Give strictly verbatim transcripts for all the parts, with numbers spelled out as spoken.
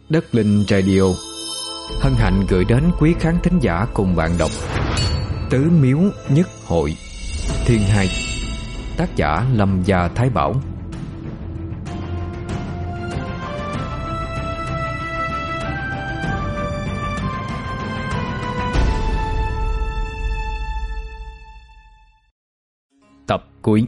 Đất Linh Radio hân hạnh gửi đến quý khán thính giả cùng bạn đọc Tứ Miếu Nhất Hội Thiên Hai, tác giả Lâm Gia Thái Bảo. Tập cuối.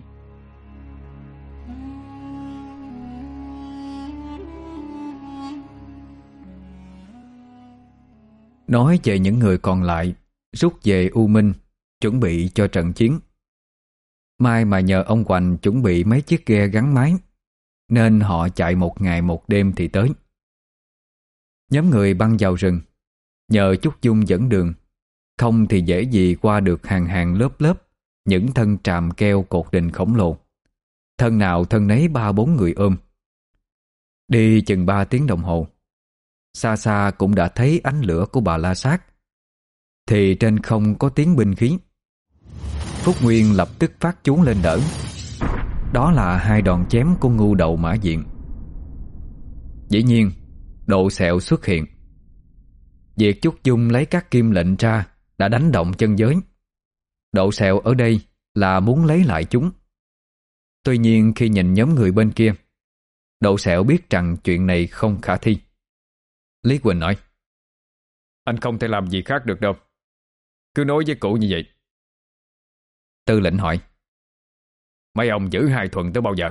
Nói về những người còn lại rút về U Minh chuẩn bị cho trận chiến. May mà nhờ ông Hoành chuẩn bị mấy chiếc ghe gắn máy, nên họ chạy một ngày một đêm thì tới. Nhóm người băng vào rừng, nhờ Trúc Dung dẫn đường, không thì dễ gì qua được hàng hàng lớp lớp những thân tràm keo cột đình khổng lồ, thân nào thân nấy ba bốn người ôm. Đi chừng ba tiếng đồng hồ, xa xa cũng đã thấy ánh lửa của Bà La Sát, thì trên không có tiếng binh khí. Phúc Nguyên lập tức phát chú lên đỡ. Đó là hai đòn chém của Ngưu Đầu Mã Diện. Dĩ nhiên Độ Sẹo xuất hiện. Việc Trúc Dung lấy các kim lệnh ra đã đánh động chân giới. Độ Sẹo ở đây là muốn lấy lại chúng. Tuy nhiên khi nhìn nhóm người bên kia, Độ Sẹo biết rằng chuyện này không khả thi. Lý Quỳnh nói: "Anh không thể làm gì khác được đâu, cứ nói với cụ như vậy." Tư lệnh hỏi: "Mấy ông giữ hai thuần tới bao giờ?"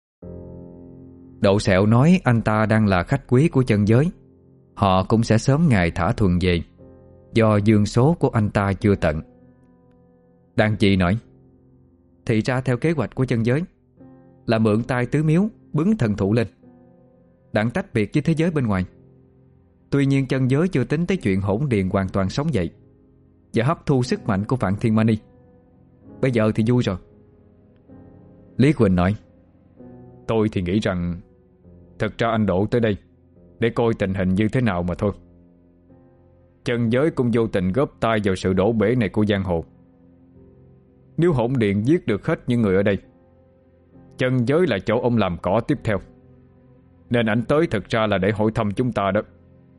Độ Sẹo nói anh ta đang là khách quý của chân giới, họ cũng sẽ sớm ngày thả thuần về, do dương số của anh ta chưa tận. Đan Chị nói: "Thì ra theo kế hoạch của chân giới là mượn tay Tứ Miếu bứng thần thụ lên, đặng tách biệt với thế giới bên ngoài. Tuy nhiên chân giới chưa tính tới chuyện hỗn điền hoàn toàn sống dậy và hấp thu sức mạnh của Vạn Thiên Mani. Bây giờ thì vui rồi." Lý Quỳnh nói: "Tôi thì nghĩ rằng thật ra anh Độ tới đây để coi tình hình như thế nào mà thôi. Chân giới cũng vô tình góp tay vào sự đổ bể này của giang hồ. Nếu hỗn điện giết được hết những người ở đây, chân giới là chỗ ông làm cỏ tiếp theo, nên ảnh tới thật ra là để hỏi thăm chúng ta đó."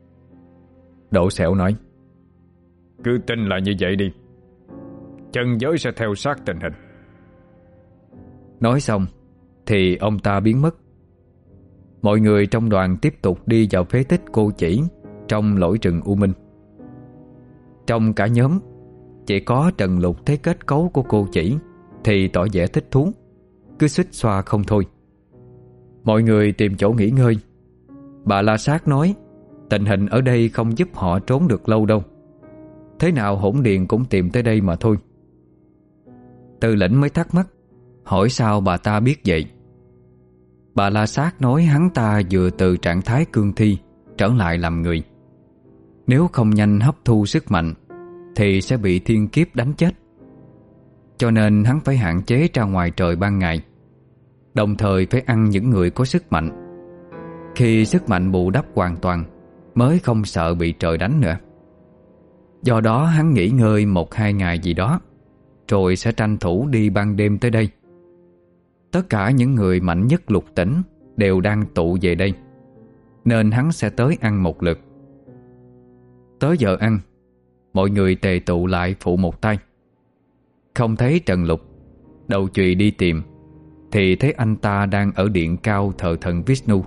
Độ Sẹo nói: "Cứ tin là như vậy đi, chân giới sẽ theo sát tình hình." Nói xong thì ông ta biến mất. Mọi người trong đoàn tiếp tục đi vào phế tích Cô Chỉ trong lỗi rừng U Minh. Trong cả nhóm, chỉ có Trần Lục thấy kết cấu của Cô Chỉ thì tỏ vẻ thích thú, cứ xuýt xoa không thôi. Mọi người tìm chỗ nghỉ ngơi. Bà La Sát nói tình hình ở đây không giúp họ trốn được lâu đâu, thế nào hỗn điện cũng tìm tới đây mà thôi. Tư lệnh mới thắc mắc, hỏi sao bà ta biết vậy. Bà La Sát nói hắn ta vừa từ trạng thái cương thi trở lại làm người. Nếu không nhanh hấp thu sức mạnh thì sẽ bị thiên kiếp đánh chết, cho nên hắn phải hạn chế ra ngoài trời ban ngày, đồng thời phải ăn những người có sức mạnh. Khi sức mạnh bù đắp hoàn toàn mới không sợ bị trời đánh nữa. Do đó hắn nghỉ ngơi một hai ngày gì đó, rồi sẽ tranh thủ đi ban đêm tới đây. Tất cả những người mạnh nhất lục tỉnh đều đang tụ về đây, nên hắn sẽ tới ăn một lượt. Tới giờ ăn, mọi người tề tụ lại phụ một tay. Không thấy Trần Lục, Đầu Chùy đi tìm thì thấy anh ta đang ở điện cao thờ thần Vishnu,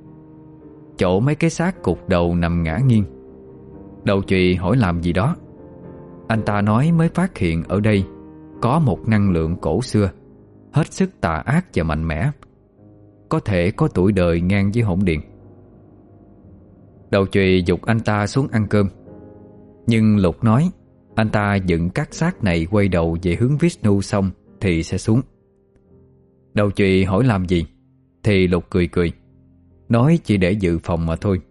chỗ mấy cái xác cục đầu nằm ngã nghiêng. Đầu Chùy hỏi làm gì đó. Anh ta nói mới phát hiện ở đây có một năng lượng cổ xưa, hết sức tà ác và mạnh mẽ, có thể có tuổi đời ngang với hỗn điện. Đầu Chùy giục anh ta xuống ăn cơm, nhưng Lục nói anh ta dựng các xác này quay đầu về hướng Vishnu xong thì sẽ xuống. Đầu Chùy hỏi làm gì thì Lục cười cười, nói chỉ để dự phòng mà thôi.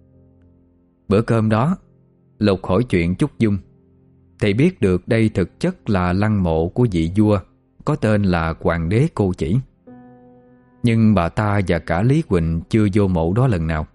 Bữa cơm đó, Lục hỏi chuyện Trúc Dung thì biết được đây thực chất là lăng mộ của vị vua có tên là Hoàng đế Cô Chỉ. Nhưng bà ta và cả Lý Quỳnh chưa vô mộ đó lần nào.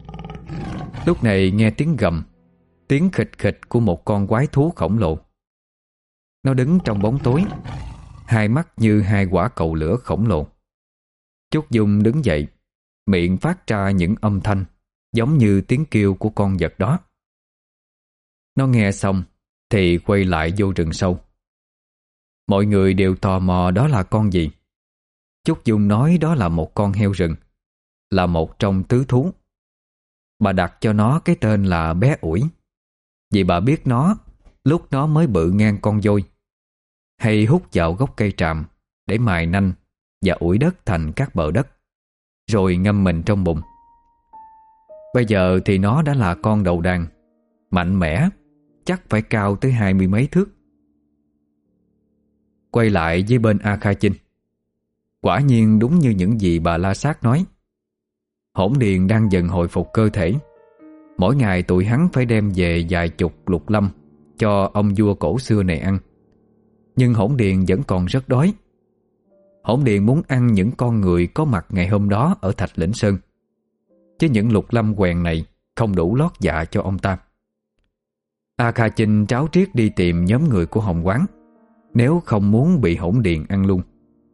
Lúc này nghe tiếng gầm, tiếng khịch khịch của một con quái thú khổng lồ. Nó đứng trong bóng tối, hai mắt như hai quả cầu lửa khổng lồ. Trúc Dung đứng dậy, miệng phát ra những âm thanh giống như tiếng kêu của con vật đó. Nó nghe xong thì quay lại vô rừng sâu. Mọi người đều tò mò đó là con gì. Chúc Dung nói đó là một con heo rừng, là một trong tứ thú. Bà đặt cho nó cái tên là bé ủi, vì bà biết nó lúc nó mới bự ngang con voi, hay hút vào gốc cây tràm để mài nanh và ủi đất thành các bờ đất, rồi ngâm mình trong bùn. Bây giờ thì nó đã là con đầu đàn, mạnh mẽ, chắc phải cao tới hai mươi mấy thước. Quay lại với bên A Kha Chinh, quả nhiên đúng như những gì bà La Sát nói. Hỗn Điền đang dần hồi phục cơ thể. Mỗi ngày tụi hắn phải đem về vài chục lục lâm cho ông vua cổ xưa này ăn. Nhưng Hỗn Điền vẫn còn rất đói. Hỗn Điền muốn ăn những con người có mặt ngày hôm đó ở Thạch Lĩnh Sơn, chứ những lục lâm quèn này không đủ lót dạ cho ông ta. A Kha Chinh tráo triết đi tìm nhóm người của Hồng Quán, nếu không muốn bị Hỗn Điền ăn luôn.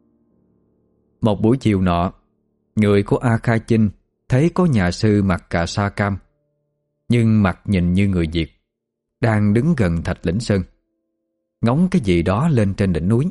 Một buổi chiều nọ, người của A Kha Chinh thấy có nhà sư mặc cà sa cam, nhưng mặt nhìn như người Việt, đang đứng gần Thạch Lĩnh Sơn, ngóng cái gì đó lên trên đỉnh núi.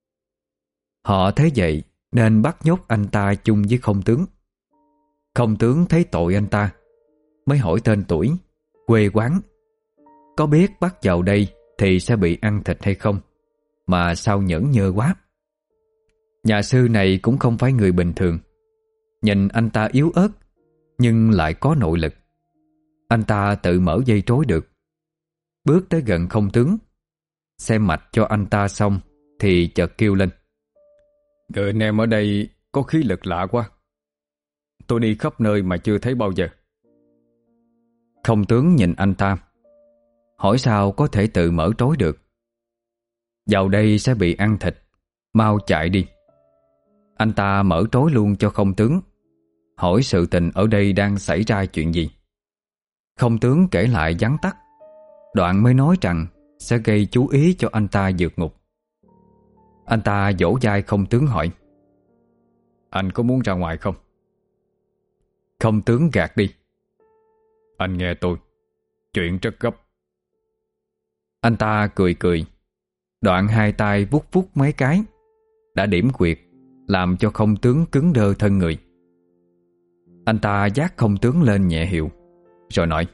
Họ thấy vậy nên bắt nhốt anh ta chung với Không Tướng. Không Tướng thấy tội anh ta, mới hỏi tên tuổi, quê quán, có biết bắt vào đây thì sẽ bị ăn thịt hay không, mà sao nhẫn nhơ quá. Nhà sư này cũng không phải người bình thường. Nhìn anh ta yếu ớt nhưng lại có nội lực. Anh ta tự mở dây trối được, bước tới gần Không Tướng, xem mạch cho anh ta xong thì chợt kêu lên: "Người anh em ở đây có khí lực lạ quá. Tôi đi khắp nơi mà chưa thấy bao giờ." Không Tướng nhìn anh ta, hỏi sao có thể tự mở trối được. "Vào đây sẽ bị ăn thịt, mau chạy đi." Anh ta mở trối luôn cho Không Tướng, hỏi sự tình ở đây đang xảy ra chuyện gì. Không Tướng kể lại vắn tắt, đoạn mới nói rằng sẽ gây chú ý cho anh ta vượt ngục. Anh ta vỗ vai Không Tướng hỏi: "Anh có muốn ra ngoài không?" Không Tướng gạt đi: "Anh nghe tôi, chuyện rất gấp." Anh ta cười cười, đoạn hai tay vuốt vuốt mấy cái, đã điểm quyệt, làm cho Không Tướng cứng đơ thân người. Anh ta vác Không Tướng lên nhẹ hiệu, rồi nói: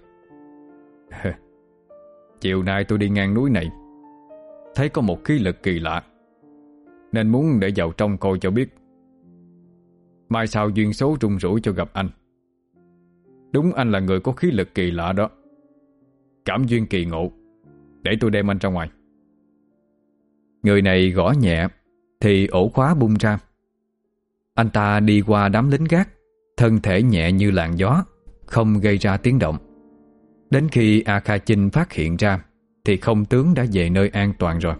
"Chiều nay tôi đi ngang núi này, thấy có một khí lực kỳ lạ, nên muốn để vào trong coi cho biết. Mai sau duyên số rung rủi cho gặp anh. Đúng anh là người có khí lực kỳ lạ đó. Cảm duyên kỳ ngộ, để tôi đem anh ra ngoài." Người này gõ nhẹ thì ổ khóa bung ra. Anh ta đi qua đám lính gác, thân thể nhẹ như làn gió, không gây ra tiếng động. Đến khi A Kha Chinh phát hiện ra thì Không Tướng đã về nơi an toàn rồi.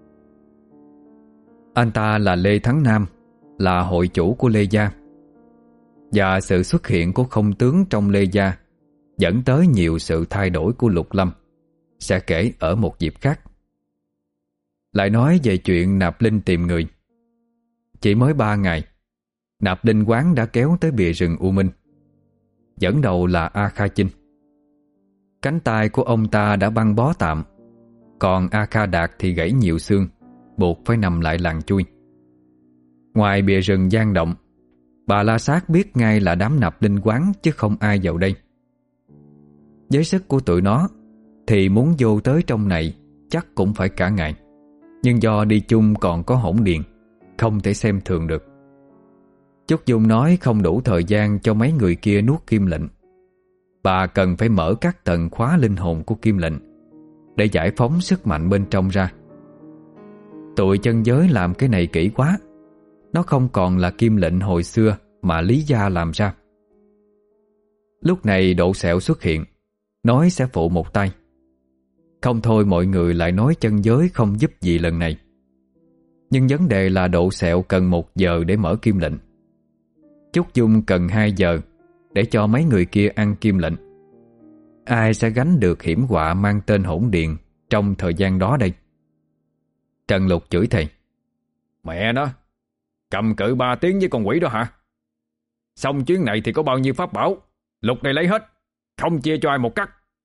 Anh ta là Lê Thắng Nam, là hội chủ của Lê Gia. Và sự xuất hiện của Không Tướng trong Lê Gia dẫn tới nhiều sự thay đổi của Lục Lâm, sẽ kể ở một dịp khác. Lại nói về chuyện Nạp Linh tìm người. Chỉ mới ba ngày, Nạp Linh quán đã kéo tới bìa rừng U Minh. Dẫn đầu là A Kha Chinh. Cánh tay của ông ta đã băng bó tạm, còn A Kha Đạt thì gãy nhiều xương, buộc phải nằm lại làng chui. Ngoài bìa rừng gian động, bà La Sát biết ngay là đám Nạp Linh quán, chứ không ai vào đây. Với sức của tụi nó thì muốn vô tới trong này chắc cũng phải cả ngày. Nhưng do đi chung còn có Hỗn Điền, không thể xem thường được. Chúc Dung nói không đủ thời gian cho mấy người kia nuốt kim lệnh. Bà cần phải mở các tầng khóa linh hồn của kim lệnh để giải phóng sức mạnh bên trong ra. Tụi chân giới làm cái này kỹ quá. Nó không còn là kim lệnh hồi xưa mà Lý Gia làm ra. Lúc này Độ Sẹo xuất hiện, nói sẽ phụ một tay. Không thôi mọi người lại nói chân giới không giúp gì lần này. Nhưng vấn đề là Độ Sẹo cần một giờ để mở kim lệnh. Chúc Dung cần hai giờ để cho mấy người kia ăn kim lệnh. Ai sẽ gánh được hiểm họa mang tên Hỗn Điền trong thời gian đó đây? Trần Lục chửi thầy: "Mẹ nó, cầm cự ba tiếng với con quỷ đó hả? Xong chuyến này thì có bao nhiêu pháp bảo, Lục này lấy hết, không chia cho ai một cắt.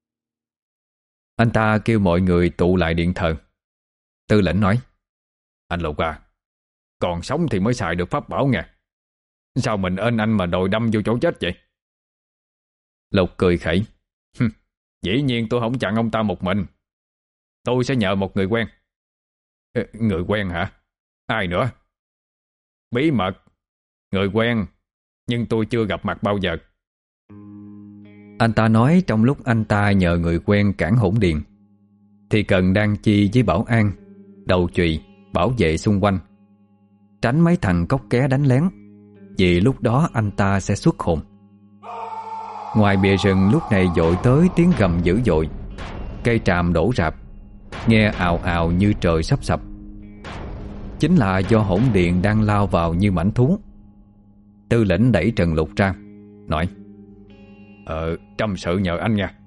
Anh ta kêu mọi người tụ lại điện thờ. Tư lệnh nói: Anh Lục à, còn sống thì mới xài được pháp bảo nghe. Sao mình ên anh mà đòi đâm vô chỗ chết vậy? Lục cười khẩy: Dĩ nhiên tôi không chặn ông ta một mình. Tôi sẽ nhờ một người quen. Ê, người quen hả? Ai nữa? Bí mật. Người quen, nhưng tôi chưa gặp mặt bao giờ. Anh ta nói trong lúc anh ta nhờ người quen cản hỗn điện thì cần đang chi với bảo an, đầu chùy, bảo vệ xung quanh, tránh mấy thằng cóc ké đánh lén, vì lúc đó anh ta sẽ xuất hồn. Ngoài bìa rừng lúc này dội tới tiếng gầm dữ dội. Cây tràm đổ rạp, nghe ào ào như trời sắp sập. Chính là do hỗn điện đang lao vào như mãnh thú. Tư lệnh đẩy Trần Lục ra, nói: Ờ, trăm sự nhờ anh nha.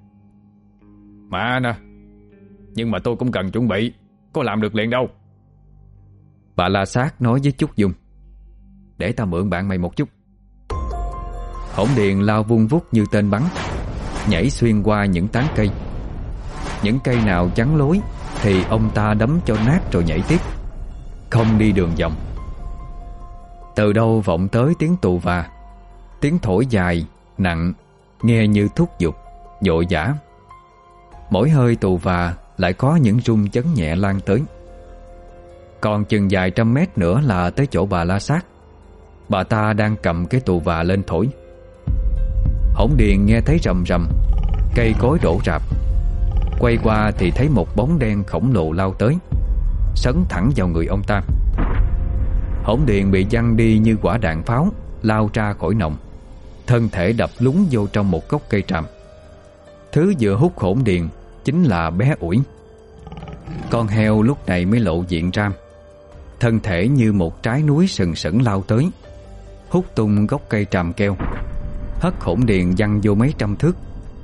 Mà nè, nhưng mà tôi cũng cần chuẩn bị, có làm được liền đâu. Bà La Sát nói với Trúc Dung: Để tao mượn bạn mày một chút. Hỗn điện lao vung vút như tên bắn, nhảy xuyên qua những tán cây. Những cây nào chắn lối thì ông ta đấm cho nát rồi nhảy tiếp, không đi đường vòng. Từ đâu vọng tới tiếng tù và, tiếng thổi dài, nặng, nghe như thúc giục, vội vã. Mỗi hơi tù và lại có những rung chấn nhẹ lan tới. Còn chừng vài trăm mét nữa là tới chỗ bà La Sát. Bà ta đang cầm cái tù và lên thổi. Hỗn điện nghe thấy rầm rầm, cây cối đổ rạp. Quay qua thì thấy một bóng đen khổng lồ lao tới, sấn thẳng vào người ông ta. Hỗn điện bị văng đi như quả đạn pháo, lao ra khỏi nòng, thân thể đập lún vô trong một gốc cây tràm. Thứ vừa hút hỗn điện chính là bé ủi. Con heo lúc này mới lộ diện ra, thân thể như một trái núi sừng sững lao tới, hút tung gốc cây tràm keo, hất hỗn điện văng vô mấy trăm thước.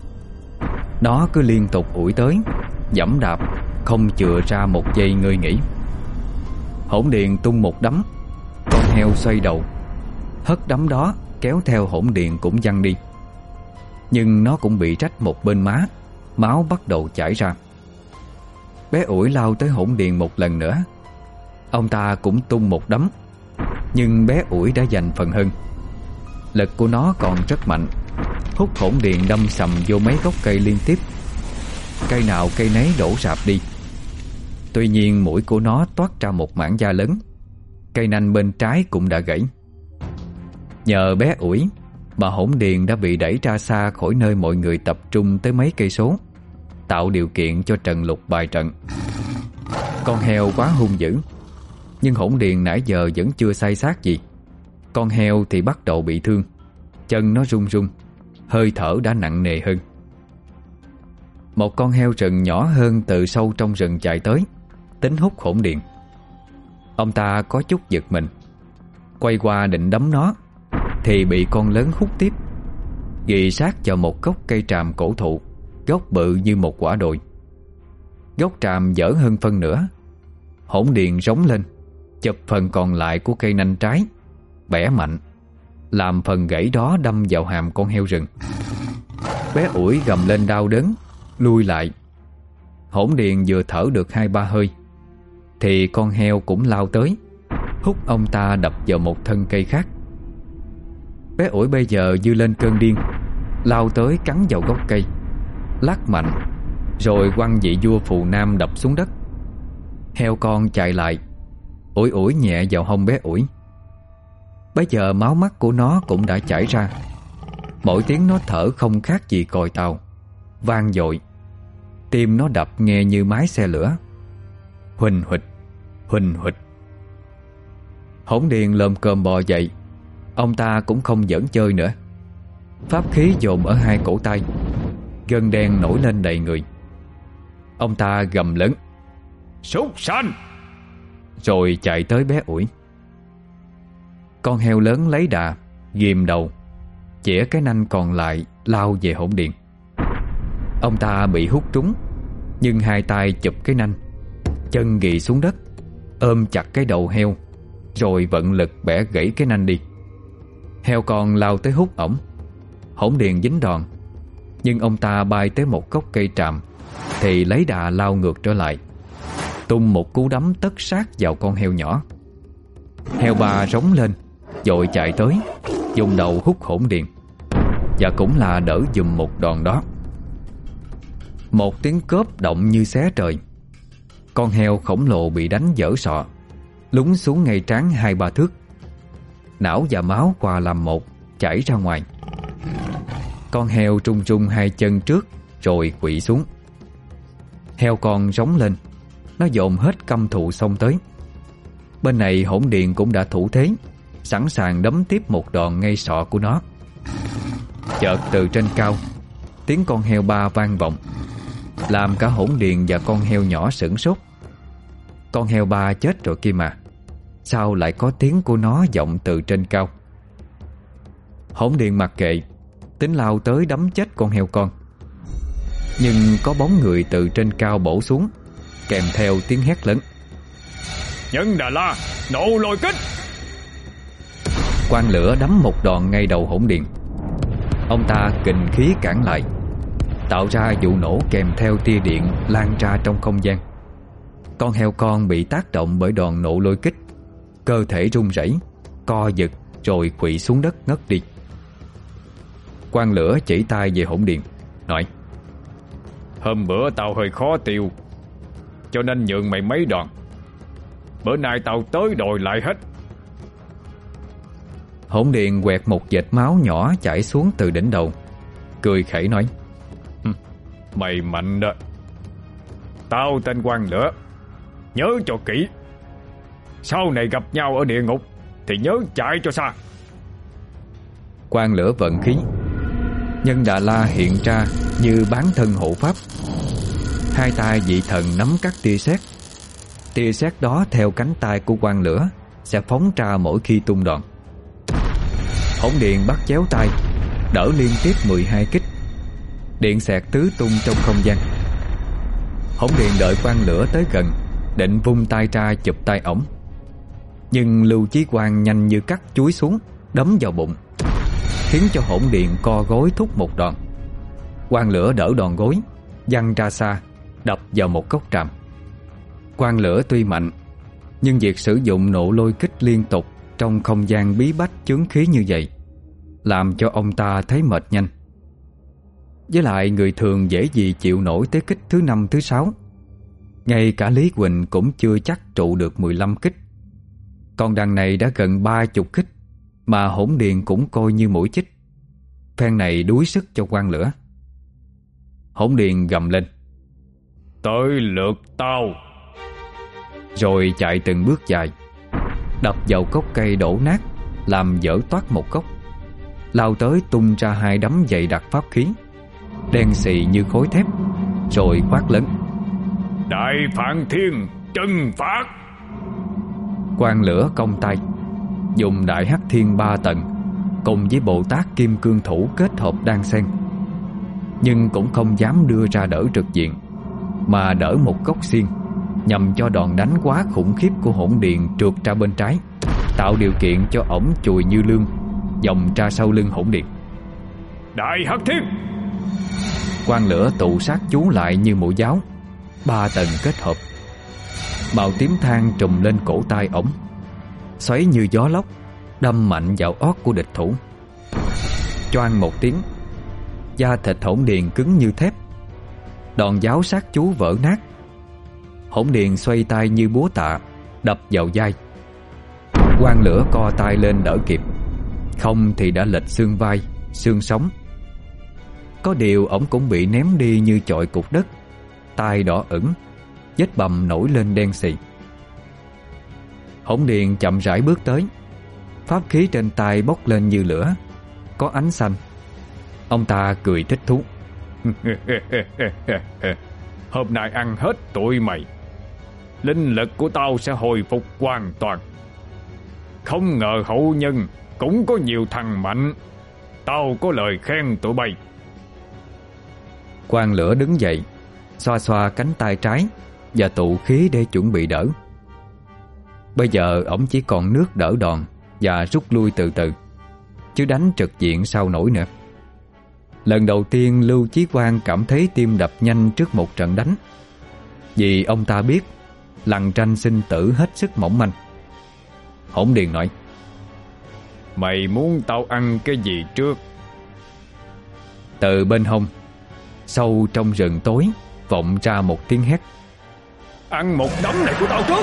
Nó cứ liên tục ủi tới, giẫm đạp, không chừa ra một giây ngơi nghỉ. Hỗn điện tung một đấm, con heo xoay đầu, hất đấm đó kéo theo hỗn điện cũng văng đi. Nhưng nó cũng bị rách một bên má, máu bắt đầu chảy ra. Bé ủi lao tới hỗn điện một lần nữa. Ông ta cũng tung một đấm, nhưng bé ủi đã giành phần hơn. Lực của nó còn rất mạnh, hút hỗn điện đâm sầm vô mấy gốc cây liên tiếp. Cây nào cây nấy đổ rạp đi. Tuy nhiên mũi của nó toát ra một mảng da lớn, cây nanh bên trái cũng đã gãy. Nhờ bé ủi mà hỗn điện đã bị đẩy ra xa khỏi nơi mọi người tập trung tới mấy cây số, tạo điều kiện cho Trần Lục bài trận. Con heo quá hung dữ, nhưng hỗn điện nãy giờ vẫn chưa sai xác gì. Con heo thì bắt đầu bị thương, chân nó run run, hơi thở đã nặng nề hơn. Một con heo rừng nhỏ hơn từ sâu trong rừng chạy tới, tính hút hỗn điện. Ông ta có chút giật mình, quay qua định đấm nó thì bị con lớn hút tiếp, ghì sát vào một gốc cây tràm cổ thụ, gốc bự như một quả đồi. Gốc tràm dở hơn phân nửa. Hỗn điện rống lên, chụp phần còn lại của cây nanh trái, bẻ mạnh, làm phần gãy đó đâm vào hàm con heo rừng. Bé ủi gầm lên đau đớn, lui lại. Hỗn điện vừa thở được hai ba hơi thì con heo cũng lao tới, hút ông ta đập vào một thân cây khác. Bé ủi bây giờ như lên cơn điên, lao tới cắn vào gốc cây, lắc mạnh, rồi quăng vị vua phù nam đập xuống đất. Heo con chạy lại, ủi ủi nhẹ vào hông bé ủi. Bây giờ máu mắt của nó cũng đã chảy ra. Mỗi tiếng nó thở không khác gì còi tàu, vang dội. Tim nó đập nghe như máy xe lửa, huỳnh huỵch, huỳnh huỵch. Hỗn điện lồm cồm bò dậy. Ông ta cũng không giỡn chơi nữa. Pháp khí dồn ở hai cổ tay, gân đen nổi lên đầy người. Ông ta gầm lớn: Súc sanh! Rồi chạy tới bé ủi. Con heo lớn lấy đà, ghìm đầu, chĩa cái nanh còn lại lao về hỗn điện. Ông ta bị hút trúng, nhưng hai tay chụp cái nanh, chân ghì xuống đất, ôm chặt cái đầu heo, rồi vận lực bẻ gãy cái nanh đi. Heo con lao tới hút ổng. Hỗn điện dính đòn, Nhưng ông ta bay tới một gốc cây tràm thì lấy đà lao ngược trở lại, tung một cú đấm tất sát vào con heo nhỏ. Heo ba rống lên, vội chạy tới, dùng đầu hút hỗn điện, và cũng là đỡ giùm một đòn đó. Một tiếng cốp động như xé trời. Con heo khổng lồ bị đánh dở sọ, lún xuống ngay trán hai ba thước. Não và máu hòa làm một, chảy ra ngoài. Con heo trung trung hai chân trước rồi quỵ xuống. Heo con rống lên, nó dồn hết căm thù xông tới. Bên này hỗn điện cũng đã thủ thế, sẵn sàng đấm tiếp một đòn ngay sọ của nó. Chợt từ trên cao, tiếng con heo ba vang vọng, làm cả hỗn điện và con heo nhỏ sửng sốt. Con heo ba chết rồi kia mà, sao lại có tiếng của nó vọng từ trên cao? Hỗn điện mặc kệ, tính lao tới đấm chết con heo con. Nhưng có bóng người từ trên cao bổ xuống, kèm theo tiếng hét lớn: Nhân Đà La, nộ lôi kích! Quang lửa đấm một đòn ngay đầu hỗn điện. Ông ta kình khí cản lại, tạo ra vụ nổ kèm theo tia điện lan ra trong không gian. Con heo con bị tác động bởi đòn nộ lôi kích, cơ thể run rẩy, co giật rồi quỵ xuống đất ngất đi. Quang lửa chỉ tay về hỗn điện, nói: Hôm bữa tao hơi khó tiêu, cho nên nhường mày mấy đòn. Bữa nay tao tới đòi lại hết. Hỗn điện quẹt một vệt máu nhỏ chảy xuống từ đỉnh đầu, cười khẩy nói: Mày mạnh đó. Tao tên Quang Lửa, nhớ cho kỹ. Sau này gặp nhau ở địa ngục thì nhớ chạy cho xa. Quang lửa vận khí, Nhân Đà La hiện ra như bán thân hộ pháp. Hai tay vị thần nắm cắt tia sét. Tia sét đó theo cánh tay của Quang lửa sẽ phóng ra mỗi khi tung đòn. Hỗn điện bắt chéo tay, đỡ liên tiếp mười hai kích. Điện xẹt tứ tung trong không gian. Hỗn điện đợi Quang lửa tới gần, định vung tay ra chụp tay ổng. Nhưng Lưu Chí Quang nhanh như cắt chúi xuống, đấm vào bụng, khiến cho hỗn điện co gối thúc một đòn. Quang lửa đỡ đòn gối, văng ra xa, đập vào một gốc tràm. Quang lửa tuy mạnh, nhưng việc sử dụng nộ lôi kích liên tục trong không gian bí bách chướng khí như vậy làm cho ông ta thấy mệt nhanh. Với lại người thường dễ gì chịu nổi tới kích thứ năm thứ sáu. Ngay cả Lý Quỳnh cũng chưa chắc trụ được mười lăm kích. Còn đằng này đã gần ba chục kích, mà hỗn điện cũng coi như mũi chích. Phen này đuối sức cho Quang lửa. Hỗn điện gầm lên: Tới lượt tao! Rồi chạy từng bước dài, đập vào gốc cây đổ nát, làm vỡ toát một gốc, lao tới tung ra hai đấm dày đặc pháp khí, đen xì như khối thép, rồi quát lớn: Đại Phạn Thiên trừng phạt! Quang lửa cong tay, dùng Đại Hắc Thiên ba tầng cùng với Bồ Tát Kim Cương Thủ kết hợp đan xen, nhưng cũng không dám đưa ra đỡ trực diện, mà đỡ một gốc xiên, nhằm cho đòn đánh quá khủng khiếp của hỗn điện trượt ra bên trái, tạo điều kiện cho ổng chùi như lương vòng ra sau lưng hỗn điện. Đại Hắc Thiên! Quang lửa tụ sát chú lại như mũi giáo, ba tầng kết hợp. Màu tím than trùm lên cổ tay ổng, xoáy như gió lốc, đâm mạnh vào ót của địch thủ. Choang một tiếng, da thịt hỗn điện cứng như thép. Đòn giáo sát chú vỡ nát. Hỗn điện xoay tay như búa tạ, đập vào vai. Quang lửa co tay lên đỡ kịp, không thì đã lệch xương vai, xương sống. Có điều ổng cũng bị ném đi như chọi cục đất, tai đỏ ửng, vết bầm nổi lên đen xì. Hỗn điện chậm rãi bước tới, pháp khí trên tay bốc lên như lửa, có ánh xanh. Ông ta cười thích thú: Hôm nay ăn hết tụi mày, linh lực của tao sẽ hồi phục hoàn toàn. Không ngờ hậu nhân cũng có nhiều thằng mạnh. Tao có lời khen tụi bay. Quang lửa đứng dậy, xoa xoa cánh tay trái và tụ khí để chuẩn bị đỡ. Bây giờ ổng chỉ còn nước đỡ đòn và rút lui từ từ, chứ đánh trực diện sao nổi nữa. Lần đầu tiên Lưu Chí Quang cảm thấy tim đập nhanh trước một trận đánh, vì ông ta biết lằn tranh sinh tử hết sức mỏng manh. Hỗn Điền nói: Mày muốn tao ăn cái gì trước? Từ bên hông, sâu trong rừng tối, vọng ra một tiếng hét: Ăn một đống này của tao trước!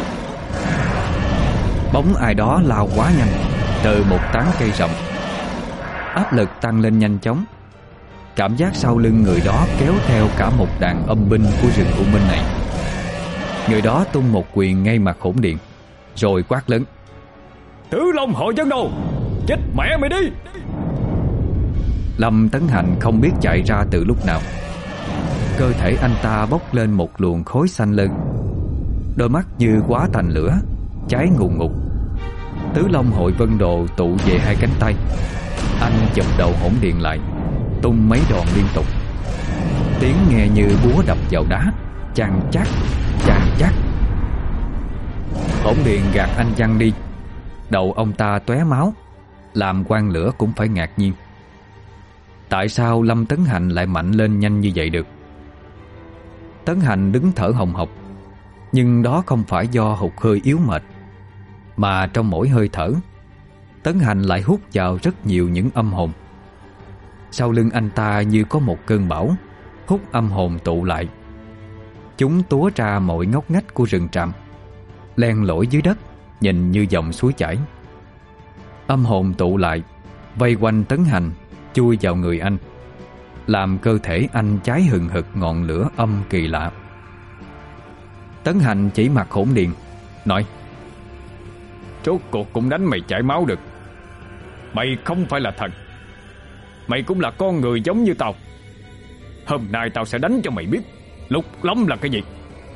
Bóng ai đó lao quá nhanh từ một tán cây rậm. Áp lực tăng lên nhanh chóng. Cảm giác sau lưng người đó kéo theo cả một đàn âm binh của rừng U Minh này. Người đó tung một quyền ngay mặt Hỗn Điền, rồi quát lớn: Tứ Long hội dân đồ, chết mẹ mày đi! Lâm Tấn Hành không biết chạy ra từ lúc nào. Cơ thể anh ta bốc lên một luồng khói xanh lơn, đôi mắt như hóa thành lửa, cháy ngùn ngụt. Tứ Long hội vân đồ tụ về hai cánh tay. Anh chụp đầu Hỗn Điền lại, tung mấy đòn liên tục. Tiếng nghe như búa đập vào đá, chan chát, chan chát. Hỗn Điền gạt anh văng đi. Đầu ông ta tóe máu, làm quan lửa cũng phải ngạc nhiên. Tại sao Lâm Tấn Hành lại mạnh lên nhanh như vậy được? Tấn Hành đứng thở hồng hộc, nhưng đó không phải do hụt hơi yếu mệt, mà trong mỗi hơi thở, Tấn Hành lại hút vào rất nhiều những âm hồn. Sau lưng anh ta như có một cơn bão, hút âm hồn tụ lại. Chúng túa ra mọi ngóc ngách của rừng tràm, len lỏi dưới đất, nhìn như dòng suối chảy. Âm hồn tụ lại, vây quanh Tấn Hành, chui vào người anh, làm cơ thể anh cháy hừng hực ngọn lửa âm kỳ lạ. Tấn Hành chỉ mặt Hỗn Điền, nói: Rốt cuộc cũng đánh mày chảy máu được. Mày không phải là thần, mày cũng là con người giống như tao. Hôm nay tao sẽ đánh cho mày biết Lục Long là cái gì.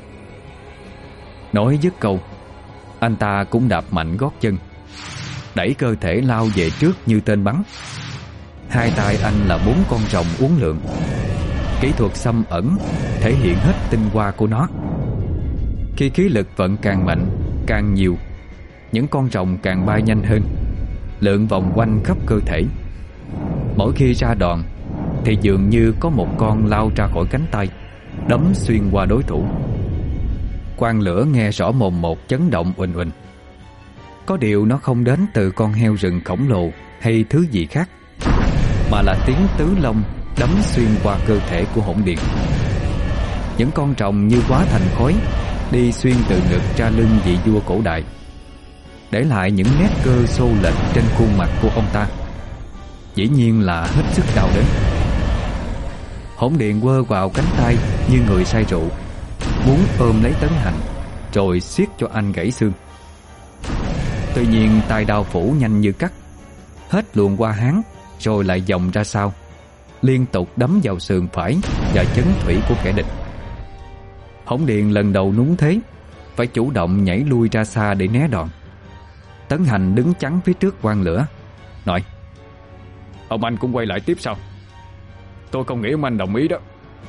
Nói dứt câu, anh ta cũng đạp mạnh gót chân, đẩy cơ thể lao về trước như tên bắn. Hai tay anh là bốn con rồng uốn lượn. Kỹ thuật xâm ẩn thể hiện hết tinh hoa của nó. Khi khí lực vận càng mạnh, càng nhiều, những con rồng càng bay nhanh hơn, lượn vòng quanh khắp cơ thể. Mỗi khi ra đòn thì dường như có một con lao ra khỏi cánh tay, đấm xuyên qua đối thủ. Quang lửa nghe rõ mồm một chấn động uỳnh uỳnh. Có điều nó không đến từ con heo rừng khổng lồ hay thứ gì khác, mà là tiếng tứ long đấm xuyên qua cơ thể của Hỗn Điền. Những con rồng như hóa thành khói, đi xuyên từ ngực ra lưng vị vua cổ đại, để lại những nét cơ xô lệch trên khuôn mặt của ông ta. Dĩ nhiên là hết sức đau đớn. Hỗn Điền quơ vào cánh tay như người say rượu, muốn ôm lấy Tấn Hành rồi siết cho anh gãy xương. Tuy nhiên tay đao phủ nhanh như cắt, hết luồn qua háng rồi lại vòng ra sau, liên tục đấm vào sườn phải và chấn thủy của kẻ địch. Hỗn Điền lần đầu núng thế, phải chủ động nhảy lui ra xa để né đòn. Tấn Hành đứng chắn phía trước quang lửa, nói: Ông anh cũng quay lại tiếp sao? Tôi không nghĩ ông anh đồng ý đó.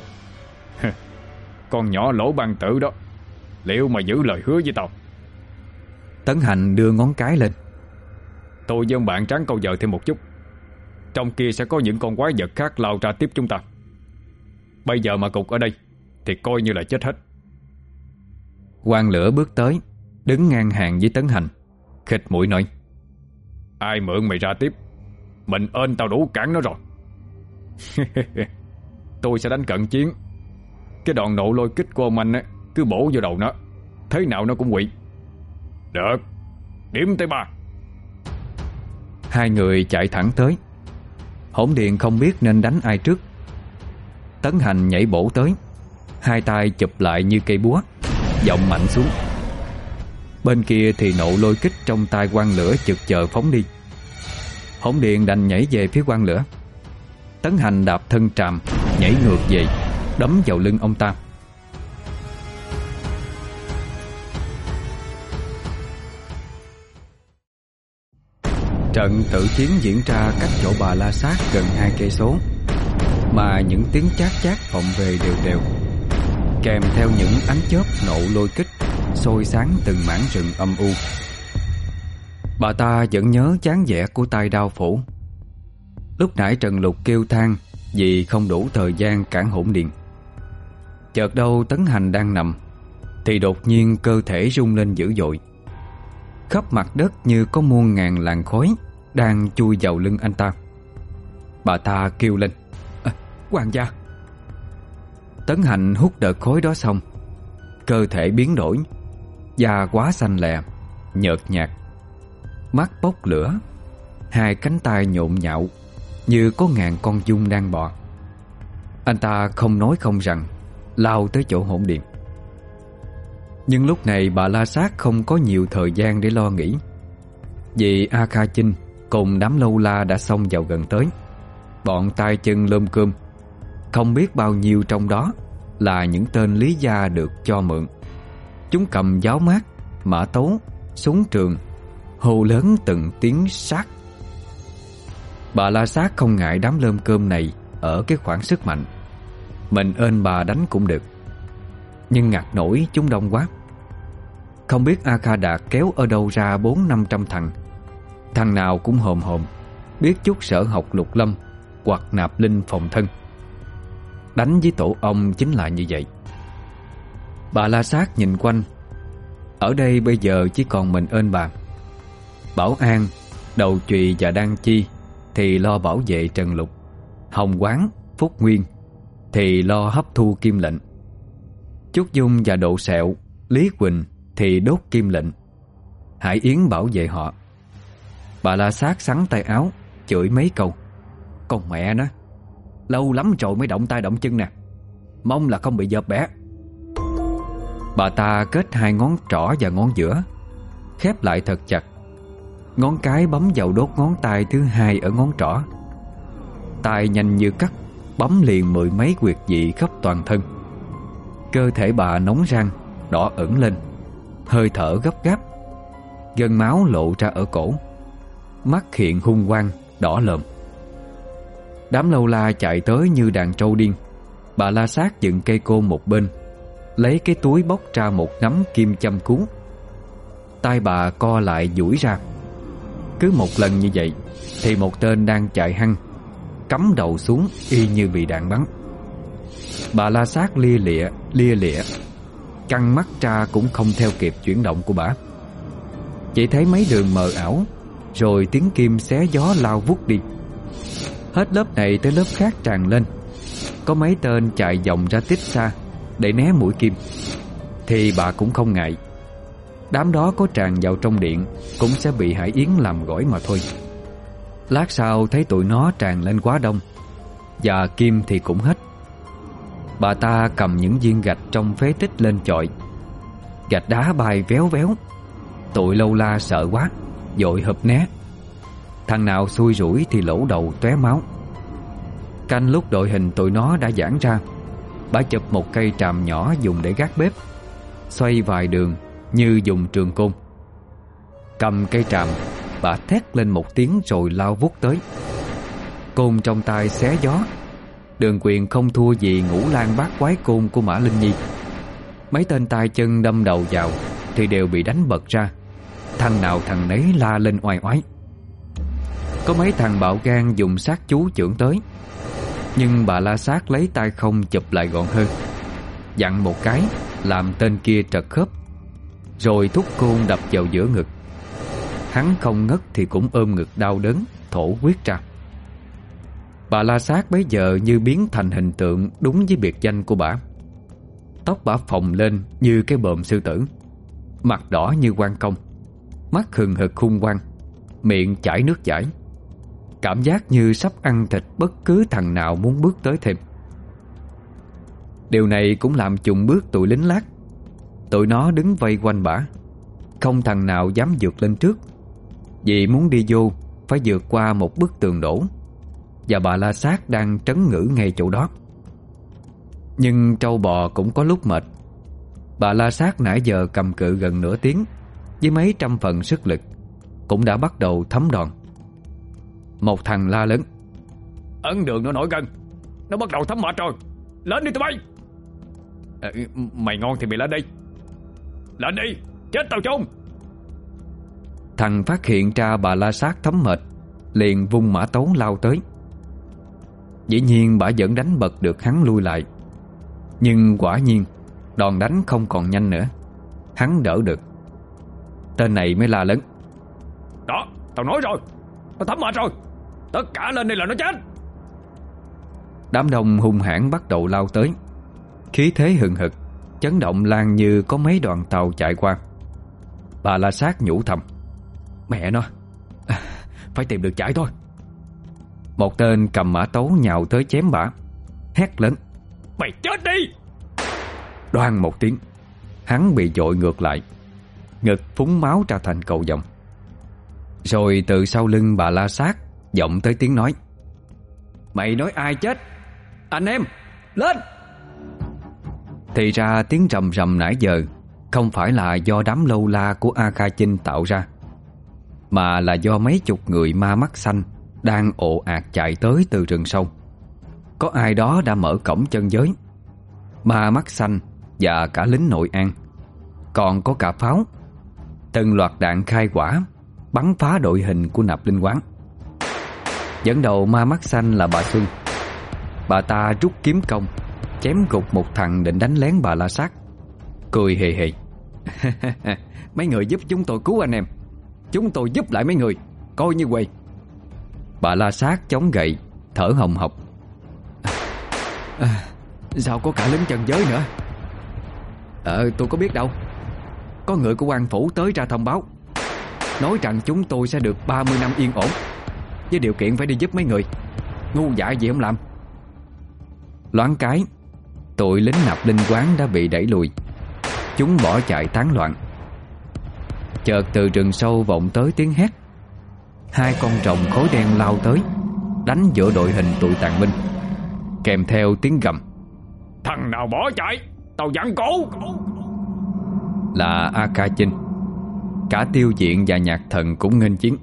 Con nhỏ lỗ ban tử đó, liệu mà giữ lời hứa với tao? Tấn Hành đưa ngón cái lên: Tôi với ông bạn tráng câu giờ thêm một chút. Trong kia sẽ có những con quái vật khác lao ra tiếp chúng ta. Bây giờ mà cục ở đây thì coi như là chết hết. Quang lửa bước tới, đứng ngang hàng với Tấn Hành, khịt mũi nói: Ai mượn mày ra tiếp, mình ơn tao đủ cản nó rồi. Tôi sẽ đánh cận chiến. Cái đòn nộ lôi kích của ông anh á, cứ bổ vào đầu nó, thế nào nó cũng quỵ. Được, điểm tới ba. Hai người chạy thẳng tới. Hỗn Điền không biết nên đánh ai trước. Tấn Hành nhảy bổ tới, hai tay chụp lại như cây búa, giọng mạnh xuống. Bên kia thì nộ lôi kích trong tay quang lửa chực chờ phóng đi. Hỗn Điền đành nhảy về phía quang lửa. Tấn Hành đạp thân tràm, nhảy ngược về, đấm vào lưng ông ta. Trận tự chiến diễn ra cách chỗ Bà La Sát gần hai cây số, mà những tiếng chát chát vọng về đều đều, kèm theo những ánh chớp nộ lôi kích soi sáng từng mảng rừng âm u. Bà ta vẫn nhớ dáng vẻ của tay đao phủ. Lúc nãy Trần Lục kêu than vì không đủ thời gian cản hỗn điện. Chợt đâu Tấn Hành đang nằm thì đột nhiên cơ thể rung lên dữ dội. Khắp mặt đất như có muôn ngàn làn khói đang chui vào lưng anh ta. Bà ta kêu lên: à, Quản gia! Tấn Hành hút đợt khói đó xong, cơ thể biến đổi, da quá xanh lè, nhợt nhạt, mắt bốc lửa, hai cánh tay nhộn nhạo như có ngàn con giun đang bò. Anh ta không nói không rằng lao tới chỗ hỗn điện. Nhưng lúc này bà La Sát không có nhiều thời gian để lo nghĩ, vì A Kha Chinh cùng đám lâu la đã xông vào gần tới. Bọn tay chân lơm cơm, không biết bao nhiêu trong đó là những tên lý gia được cho mượn. Chúng cầm giáo mát, mã tấu, súng trường, hô lớn từng tiếng sát. Bà La Sát không ngại đám lơm cơm này ở cái khoảng sức mạnh, mình ên bà đánh cũng được. Nhưng ngặt nổi chúng đông quá. Không biết A Kha Đạt kéo ở đâu ra bốn năm trăm thằng, thằng nào cũng hòm hòm, biết chút sở học lục lâm hoặc nạp linh phòng thân. Đánh với tổ ông chính là như vậy. Bà La Sát nhìn quanh. Ở đây bây giờ chỉ còn mình ên bà. Bảo An, Đầu Chùy và Đan Chi thì lo bảo vệ Trần Lục. Hồng Quán, Phúc Nguyên thì lo hấp thu kim lệnh. Trúc Dung và Độ Sẹo, Lý Quỳnh thì đốt kim lệnh. Hải Yến bảo vệ họ. Bà La Sát xắn tay áo, chửi mấy câu: Con mẹ nó, lâu lắm rồi mới động tay động chân nè, mong là không bị dợp bẻ. Bà ta kết hai ngón trỏ và ngón giữa khép lại thật chặt, ngón cái bấm vào đốt ngón tay thứ hai ở ngón trỏ. Tay nhanh như cắt bấm liền mười mấy huyệt vị khắp toàn thân. Cơ thể bà nóng rang, đỏ ửng lên, hơi thở gấp gáp, gân máu lộ ra ở cổ, mắt hiện hung quang, đỏ lợm. Đám lâu la chạy tới như đàn trâu điên. Bà La Sát dựng cây côn một bên, lấy cái túi bóc ra một nắm kim châm cứu. Tay bà co lại duỗi ra. Cứ một lần như vậy thì một tên đang chạy hăng cắm đầu xuống y như bị đạn bắn. Bà La Sát lia lịa lia lịa, căng mắt ra cũng không theo kịp chuyển động của bà. Chỉ thấy mấy đường mờ ảo, rồi tiếng kim xé gió lao vút đi. Hết lớp này tới lớp khác tràn lên. Có mấy tên chạy vòng ra tít xa để né mũi kim, thì bà cũng không ngại. Đám đó có tràn vào trong điện cũng sẽ bị Hải Yến làm gỏi mà thôi. Lát sau thấy tụi nó tràn lên quá đông, và kim thì cũng hết. Bà ta cầm những viên gạch trong phế tích lên chọi. Gạch đá bay véo véo. Tụi lâu la sợ quá, vội hụp né. Thằng nào xui rủi thì lỗ đầu tóe máu. Canh lúc đội hình tụi nó đã giãn ra, bà chụp một cây tràm nhỏ dùng để gác bếp, xoay vài đường như dùng trường côn. Cầm cây tràm, bà thét lên một tiếng rồi lao vút tới. Côn trong tay xé gió. Đường Quyền không thua gì ngũ lang bát quái côn của Mã Linh Nhi. Mấy tên tay chân đâm đầu vào thì đều bị đánh bật ra. Thằng nào thằng nấy la lên oai oái. Có mấy thằng bạo gan dùng sát chú chưởng tới, nhưng bà La Sát lấy tay không chụp lại gọn hơn, dặn một cái làm tên kia trật khớp, rồi thúc côn đập vào giữa ngực. Hắn không ngất thì cũng ôm ngực đau đớn, thổ huyết ra. Bà La Sát bấy giờ như biến thành hình tượng đúng với biệt danh của bà. Tóc bà phồng lên như cái bờm sư tử, mặt đỏ như quan công, mắt hừng hực hung quang, miệng chảy nước chảy, cảm giác như sắp ăn thịt bất cứ thằng nào muốn bước tới thêm. Điều này cũng làm chùng bước tụi lính lát. Tụi nó đứng vây quanh bả, không thằng nào dám vượt lên trước, vì muốn đi vô phải vượt qua một bức tường đổ, và bà La Sát đang trấn ngữ ngay chỗ đó. Nhưng trâu bò cũng có lúc mệt. Bà La Sát nãy giờ cầm cự gần nửa tiếng với mấy trăm phần sức lực cũng đã bắt đầu thấm đòn. Một thằng la lớn: Ấn đường nó nổi gân, nó bắt đầu thấm mệt rồi, lên đi tụi bay. À, mày ngon thì mày lên đi, lên đi, chết tao chôn. Thằng phát hiện ra bà La Sát thấm mệt, liền vung mã tấu lao tới. Dĩ nhiên bà vẫn đánh bật được hắn lui lại. Nhưng quả nhiên đòn đánh không còn nhanh nữa. Hắn đỡ được. Tên này mới la lớn: Đó, tao nói rồi, tao thấm mệt rồi, tất cả lên đây là nó chết. Đám đông hung hãn bắt đầu lao tới, khí thế hừng hực, chấn động lan như có mấy đoàn tàu chạy qua. Bà La Sát nhủ thầm: Mẹ nó, à, phải tìm được chạy thôi. Một tên cầm mã tấu nhào tới chém bả, hét lớn: Mày chết đi! Đoan một tiếng, hắn bị dội ngược lại, ngực phúng máu ra thành cầu vồng. Rồi từ sau lưng bà La Sát vọng tới tiếng nói: Mày nói ai chết? Anh em, lên! Thì ra tiếng rầm rầm nãy giờ không phải là do đám lâu la của A Kha Chinh tạo ra, mà là do mấy chục người ma mắt xanh đang ồ ạt chạy tới từ rừng sâu. Có ai đó đã mở cổng chân giới. Ma mắt xanh và cả lính nội an, còn có cả pháo. Từng loạt đạn khai quả bắn phá đội hình của Nạp Linh Quán. Dẫn đầu ma mắt xanh là bà Xuân. Bà ta rút kiếm công, chém gục một thằng định đánh lén bà La Sát, cười hề hề: Mấy người giúp chúng tôi cứu anh em, chúng tôi giúp lại mấy người, coi như quầy. Bà La Sát chống gậy, thở hồng hộc: à, Sao có cả lính chân giới nữa? Ờ tôi có biết đâu. Có người của quan phủ tới ra thông báo, nói rằng chúng tôi sẽ được ba mươi năm yên ổn, với điều kiện phải đi giúp mấy người. Ngu dại gì không làm. Loáng cái, tụi lính Nạp Linh Quán đã bị đẩy lùi. Chúng bỏ chạy tán loạn. Chợt từ rừng sâu vọng tới tiếng hét. Hai con rồng khối đen lao tới, đánh giữa đội hình tụi tàn binh, kèm theo tiếng gầm: Thằng nào bỏ chạy, tao dặn cổ! Là A Kha Chinh. Cả Tiêu Diện và Nhạc Thần cũng nghênh chiến.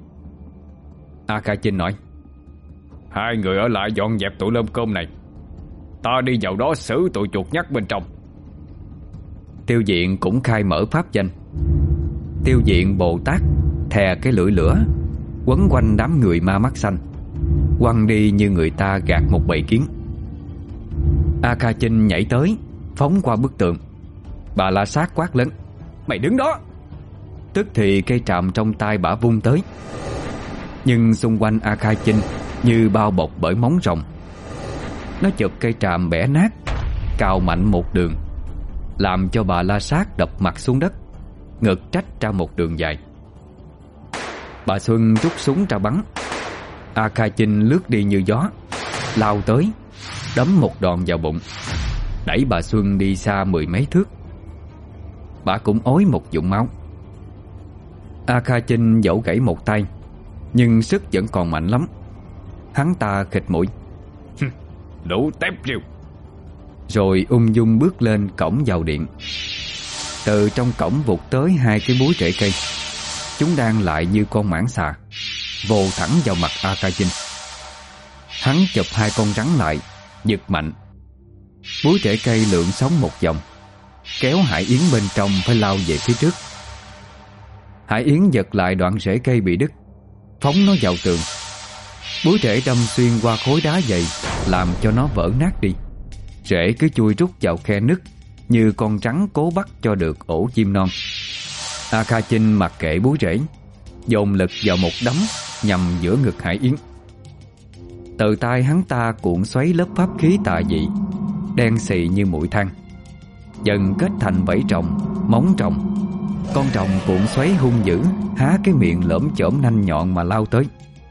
A Kha Chinh nói: Hai người ở lại dọn dẹp tụi lơm cơm này, ta đi vào đó xử tụi chuột nhắt bên trong. Tiêu Diện cũng khai mở pháp danh. Tiêu Diện Bồ Tát thè cái lưỡi lửa, quấn quanh đám người ma mắt xanh, quăng đi như người ta gạt một bầy kiến. A Kha Chinh nhảy tới, phóng qua bức tường. Bà La Sát quát lớn: Mày đứng đó! Tức thì cây tràm trong tay bả vung tới. Nhưng xung quanh A Kha Chinh như bao bọc bởi móng rồng. Nó chụp cây tràm bẻ nát, cào mạnh một đường, làm cho bà La Sát đập mặt xuống đất, ngực trách ra một đường dài. Bà Xuân rút súng ra bắn. A Kha Chinh lướt đi như gió, lao tới, đấm một đòn vào bụng, đẩy bà Xuân đi xa mười mấy thước. Bà cũng ối một vũng máu. A Kha Chinh dẫu gãy một tay, nhưng sức vẫn còn mạnh lắm. Hắn ta khịt mũi: Đủ tép rìu. Rồi ung dung bước lên cổng vào điện. Từ trong cổng vụt tới hai cái búi rễ cây. Chúng đang lại như con mãng xà, vồ thẳng vào mặt A Kha Chinh. Hắn chụp hai con rắn lại, giật mạnh. Búi rễ cây lượn sóng một vòng, kéo Hải Yến bên trong phải lao về phía trước. Hải Yến giật lại đoạn rễ cây bị đứt, phóng nó vào tường. Búi rễ đâm xuyên qua khối đá dày, làm cho nó vỡ nát đi. Rễ cứ chui rút vào khe nứt, như con rắn cố bắt cho được ổ chim non. A Kha Chinh mặc kệ búi rễ, dồn lực vào một đấm nhằm giữa ngực Hải Yến. Từ tay hắn ta cuộn xoáy lớp pháp khí tà dị, đen xì như muội than, dần kết thành vảy rồng, móng rồng. Con rồng cuộn xoáy hung dữ, há cái miệng lởm chởm nanh nhọn mà lao tới.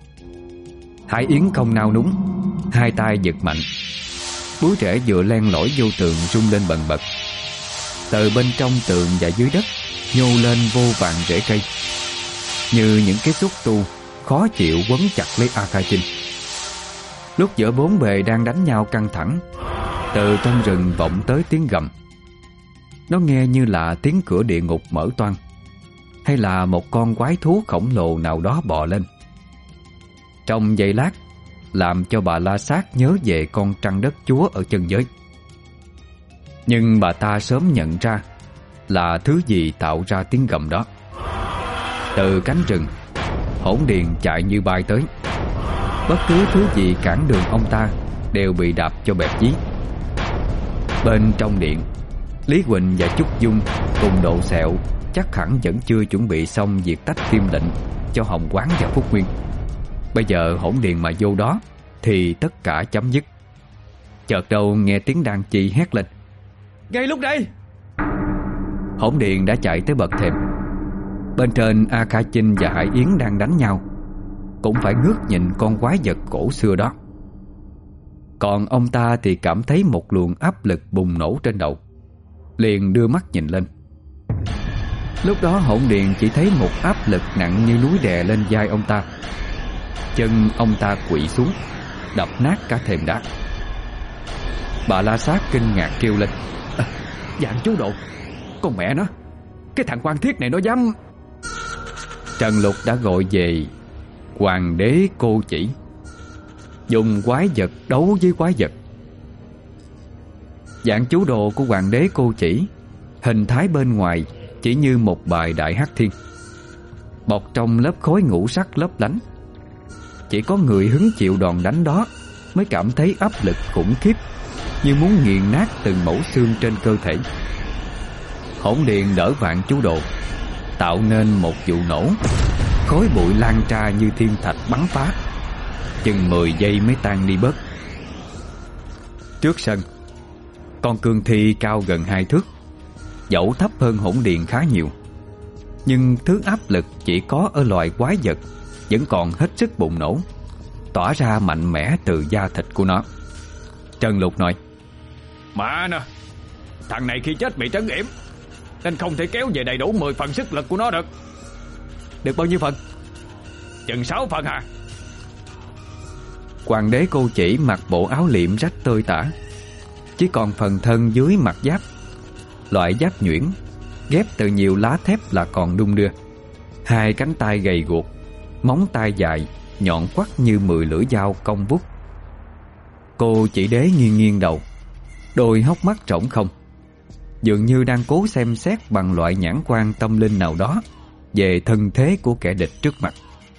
Hải Yến không nao núng, hai tay giật mạnh. Búi rễ vừa len lỏi vô tường rung lên bần bật. Từ bên trong tường và dưới đất nhô lên vô vàn rễ cây, như những cái xúc tu khó chịu quấn chặt lấy A Kha Chinh. Lúc giữa bốn bề đang đánh nhau căng thẳng, từ trong rừng vọng tới tiếng gầm. Nó nghe như là tiếng cửa địa ngục mở toang, hay là một con quái thú khổng lồ nào đó bò lên. Trong giây lát, làm cho bà La Sát nhớ về con trăng đất chúa ở chân giới. Nhưng bà ta sớm nhận ra là thứ gì tạo ra tiếng gầm đó. Từ cánh rừng, hỗn điền chạy như bay tới. Bất cứ thứ gì cản đường ông ta đều bị đạp cho bẹp dí. Bên trong điện, Lý Quỳnh và Trúc Dung cùng Độ Sẹo chắc hẳn vẫn chưa chuẩn bị xong việc tách tim lệnh cho Hồng Quán và Phúc Nguyên. Bây giờ Hỗn Điền mà vô đó thì tất cả chấm dứt. Chợt đâu nghe tiếng đàn chị hét lên: ngay lúc đây! Hỗn Điền đã chạy tới bậc thềm. Bên trên A Kha Chinh và Hải Yến đang đánh nhau, cũng phải ngước nhìn con quái vật cổ xưa đó. Còn ông ta thì cảm thấy một luồng áp lực bùng nổ trên đầu, liền đưa mắt nhìn lên. Lúc đó Hỗn Điền chỉ thấy một áp lực nặng như núi đè lên vai ông ta. Chân ông ta quỵ xuống, đập nát cả thềm đá. Bà La Sát kinh ngạc kêu lên: à, Dạng chú Độ, con mẹ nó, cái thằng Quan Thiết này nó dám... Trần Lục đã gọi về Hoàng đế Cô Chỉ, dùng quái vật đấu với quái vật. Dạng chú đồ của Hoàng đế Cô Chỉ, hình thái bên ngoài chỉ như một bài đại hắc thiên, bọc trong lớp khối ngũ sắc lấp lánh. Chỉ có người hứng chịu đòn đánh đó mới cảm thấy áp lực khủng khiếp, như muốn nghiền nát từng mẩu xương trên cơ thể. Hỗn Điền đỡ Vạn chú đồ, tạo nên một vụ nổ. Khói bụi lan ra như thiên thạch bắn phá, chừng mười giây mới tan đi bớt. Trước sân, con cương thi cao gần hai thước, dẫu thấp hơn Hỗn Điền khá nhiều, nhưng thứ áp lực chỉ có ở loài quái vật vẫn còn hết sức bùng nổ, tỏa ra mạnh mẽ từ da thịt của nó. Trần Lục nói: Mà nè, thằng này khi chết bị trấn yểm, nên không thể kéo về đầy đủ mười phần sức lực của nó được. Được bao nhiêu phần? Chừng sáu phần hả? Hoàng đế Cô Chỉ mặc bộ áo liệm rách tơi tả, chỉ còn phần thân dưới mặc giáp, loại giáp nhuyễn ghép từ nhiều lá thép là còn đung đưa. Hai cánh tay gầy guộc, móng tay dài nhọn quắt như mười lưỡi dao cong vút. Cô Chỉ đế nghiêng nghiêng đầu, đôi hốc mắt trống không, dường như đang cố xem xét bằng loại nhãn quan tâm linh nào đó về thân thế của kẻ địch trước mặt.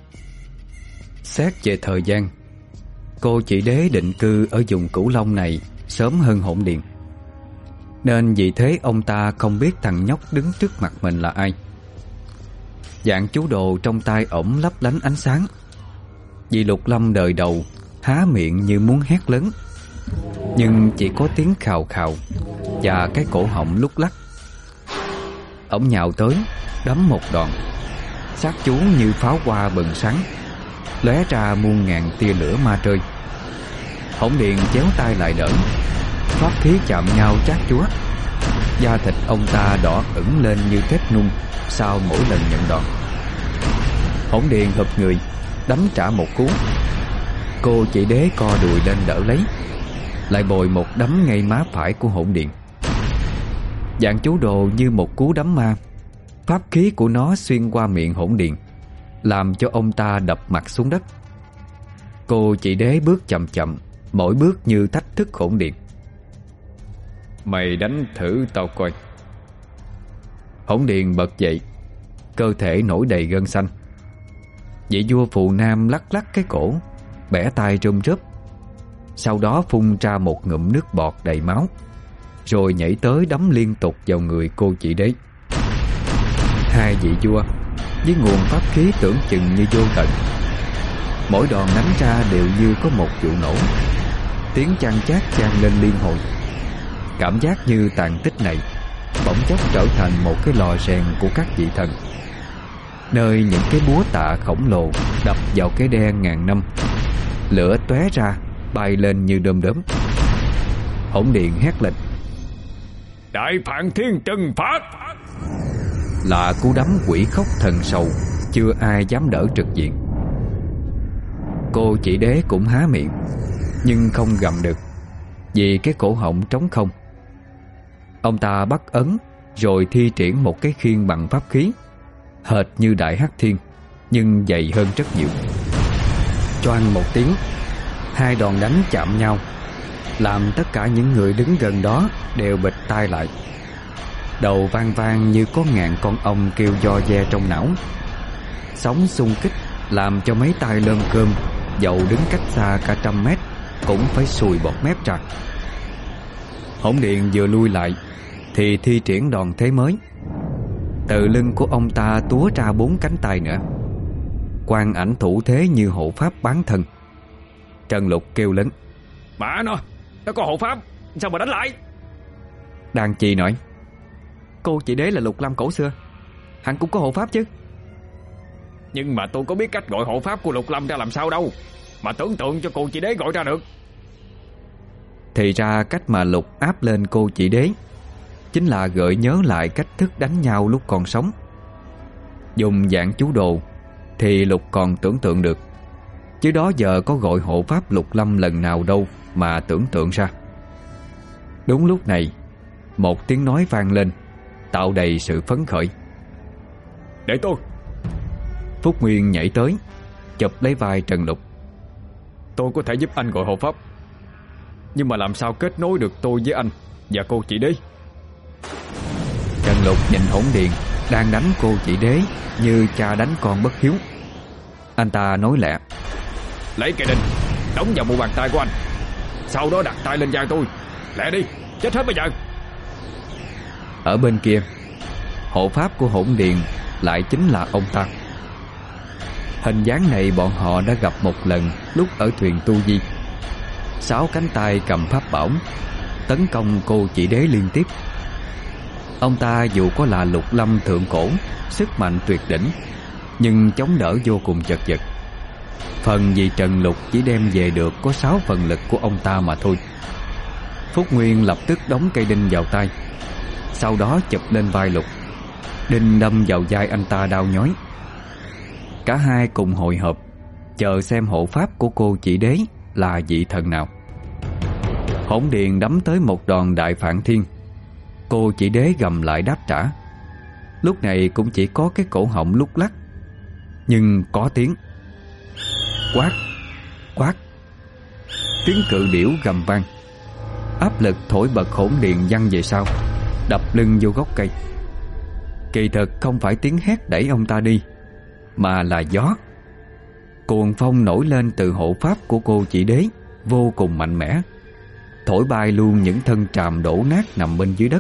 Xét về thời gian, Cô Chỉ đế định cư ở vùng Cửu Long này sớm hơn Hỗn Điền, nên vì thế ông ta không biết thằng nhóc đứng trước mặt mình là ai. Dạng chú đồ trong tay ổng lấp lánh ánh sáng. Vì Lục Lâm đời đầu há miệng như muốn hét lớn, nhưng chỉ có tiếng khào khào và cái cổ họng lúc lắc. Ổng nhào tới, đấm một đòn, sát chú như pháo hoa bừng sáng, lóe ra muôn ngàn tia lửa ma rơi. Hỗn Điền chéo tay lại đỡ, pháp khí chạm nhau chát chúa. Da thịt ông ta đỏ ửng lên như thép nung sau mỗi lần nhận đòn. Hỗn Điền hợp người đấm trả một cú. Cô Chỉ đế co đùi lên đỡ lấy, lại bồi một đấm ngay má phải của Hỗn Điền. Dạng chú đồ như một cú đấm ma, pháp khí của nó xuyên qua miệng Hỗn Điền, làm cho ông ta đập mặt xuống đất. Cô Chỉ đế bước chậm chậm, mỗi bước như thách thức Hỗn Điền. Mày đánh thử tao coi. Hỗn Điền bật dậy, cơ thể nổi đầy gân xanh. Vị vua Phù Nam lắc lắc cái cổ, bẻ tay rôm rớp, sau đó phun ra một ngụm nước bọt đầy máu, rồi nhảy tới đấm liên tục vào người cô Chỉ đế. Hai vị vua với nguồn pháp khí tưởng chừng như vô tận, mỗi đòn đánh ra đều như có một vụ nổ, tiếng chan chát vang lên liên hồi. Cảm giác như tàn tích này bỗng chốc trở thành một cái lò rèn của các vị thần, nơi những cái búa tạ khổng lồ đập vào cái đen ngàn năm, lửa tóe ra bay lên như đom đóm. Hỗn Điền hét lên: Đại Phạn Thiên trừng phạt! Là cú đấm quỷ khóc thần sầu, chưa ai dám đỡ trực diện. Cô Chỉ đế cũng há miệng, nhưng không gầm được, vì cái cổ họng trống không. Ông ta bắt ấn, rồi thi triển một cái khiên bằng pháp khí, hệt như đại hắc thiên, nhưng dày hơn rất nhiều. Choang một tiếng, hai đòn đánh chạm nhau, làm tất cả những người đứng gần đó đều bịt tai lại. Đầu vang vang như có ngàn con ong kêu do ve trong não. Sóng xung kích làm cho mấy tai lơm cơm, dầu đứng cách xa cả trăm mét, cũng phải sùi bọt mép ra. Hỗn Điện vừa lui lại thì thi triển đòn thế mới. Từ lưng của ông ta túa ra bốn cánh tay nữa. Quan ảnh thủ thế như hộ pháp bán thân. Trần Lục kêu lớn: Bả nó, nó có hộ pháp, sao mà đánh lại? Đan Chi nói: Cô chị đế là Lục Lâm cổ xưa, hắn cũng có hộ pháp chứ. Nhưng mà tôi có biết cách gọi hộ pháp của Lục Lâm ra làm sao đâu, mà tưởng tượng cho cô chị đế gọi ra được. Thì ra cách mà Lục áp lên cô chị đế chính là gợi nhớ lại cách thức đánh nhau lúc còn sống. Dùng dạng chú đồ thì Lục còn tưởng tượng được, chứ đó giờ có gọi hộ pháp Lục Lâm lần nào đâu mà tưởng tượng ra. Đúng lúc này, một tiếng nói vang lên, tạo đầy sự phấn khởi. Để tôi. Phúc Nguyên nhảy tới, chụp lấy vai Trần Lục. Tôi có thể giúp anh gọi hộ pháp, nhưng mà làm sao kết nối được tôi với anh và cô chị đế? Trần Lục nhìn Hỗn Điện đang đánh cô chị đế như cha đánh con bất hiếu. Anh ta nói lẹ: Lấy cây đinh đóng vào mu bàn tay của anh, sau đó đặt tay lên vai tôi. Lẹ đi, chết hết bây giờ. Ở bên kia, hộ pháp của Hỗn Điện lại chính là ông ta. Hình dáng này bọn họ đã gặp một lần lúc ở thuyền Tu Di. Sáu cánh tay cầm pháp bảo tấn công cô chị đế liên tiếp. Ông ta dù có là Lục Lâm thượng cổ, sức mạnh tuyệt đỉnh, nhưng chống đỡ vô cùng chật vật. Phần vì Trần Lục chỉ đem về được có sáu phần lực của ông ta mà thôi. Phúc Nguyên lập tức đóng cây đinh vào tay, sau đó chụp lên vai Lục. Đinh đâm vào vai anh ta đau nhói. Cả hai cùng hội họp, chờ xem hộ pháp của cô chị đế là vị thần nào. Hỗn Điện đấm tới một đòn đại phản thiên. Cô chị đế gầm lại đáp trả. Lúc này cũng chỉ có cái cổ họng lúc lắc, nhưng có tiếng quát, quát. Tiếng cự điểu gầm vang. Áp lực thổi bật Hỗn Điện văng về sau, đập lưng vô gốc cây. Kỳ thực không phải tiếng hét đẩy ông ta đi, mà là gió. Cuồng phong nổi lên từ hộ pháp của cô chị đế, vô cùng mạnh mẽ, thổi bay luôn những thân tràm đổ nát nằm bên dưới đất.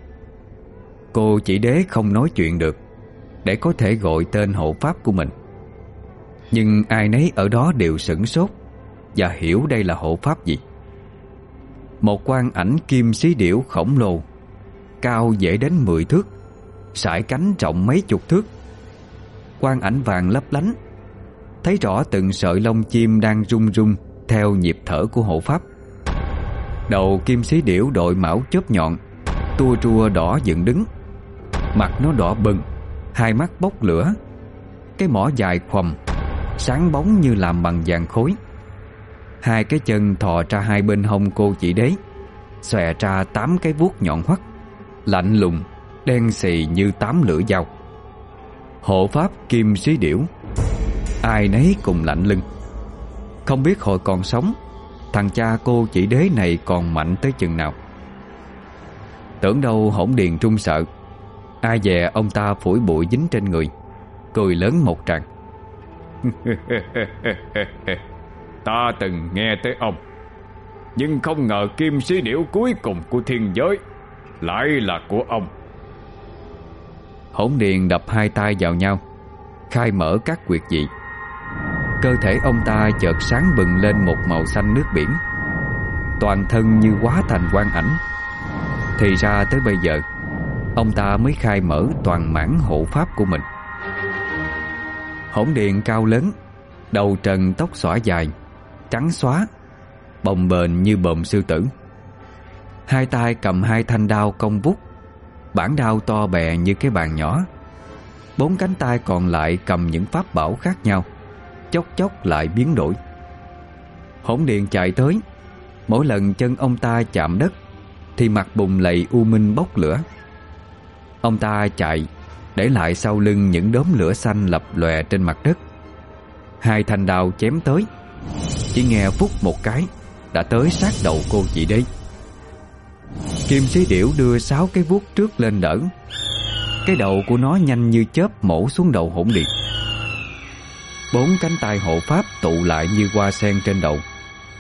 Cô chị đế không nói chuyện được để có thể gọi tên hộ pháp của mình, nhưng ai nấy ở đó đều sửng sốt và hiểu đây là hộ pháp gì. Một quan ảnh kim xí điểu khổng lồ, cao dễ đến mười thước, sải cánh rộng mấy chục thước. Quan ảnh vàng lấp lánh, thấy rõ từng sợi lông chim đang rung rung theo nhịp thở của hộ pháp. Đầu kim xí điểu đội mão chớp nhọn, tua trua đỏ dựng đứng. Mặt nó đỏ bừng, hai mắt bốc lửa. Cái mỏ dài khoằm, sáng bóng như làm bằng vàng khối. Hai cái chân thò ra hai bên hông cô chị đế, xòe ra tám cái vuốt nhọn hoắt, lạnh lùng, đen xì như tám lưỡi dao. Hộ pháp kim xí điểu, ai nấy cùng lạnh lưng. Không biết hồi còn sống, thằng cha cô chị đế này còn mạnh tới chừng nào. Tưởng đâu Hỗn Điện trung sợ, ai dè ông ta phủi bụi dính trên người, cười lớn một tràng. Ta từng nghe tới ông, nhưng không ngờ kim xí điểu cuối cùng của thiên giới lại là của ông. Hỗn Điện đập hai tay vào nhau, khai mở các quyệt vị. Cơ thể ông ta chợt sáng bừng lên một màu xanh nước biển, toàn thân như hóa thành quang ảnh. Thì ra tới bây giờ ông ta mới khai mở toàn mãn hộ pháp của mình. Hỗn Điện cao lớn, đầu trần tóc xõa dài, trắng xóa, bồng bềnh như bờm sư tử. Hai tay cầm hai thanh đao cong vút, bản đao to bè như cái bàn nhỏ. Bốn cánh tay còn lại cầm những pháp bảo khác nhau, chốc chốc lại biến đổi. Hỗn Điện chạy tới, mỗi lần chân ông ta chạm đất thì mặt bùng lầy u minh bốc lửa. Ông ta chạy, để lại sau lưng những đốm lửa xanh lập lòe trên mặt đất. Hai thanh đao chém tới, chỉ nghe phút một cái đã tới sát đầu cô chị đế. Kim xí điểu đưa sáu cái vuốt trước lên đỡ. Cái đầu của nó nhanh như chớp mổ xuống đầu Hỗn Điện. Bốn cánh tay hộ pháp tụ lại như hoa sen trên đầu,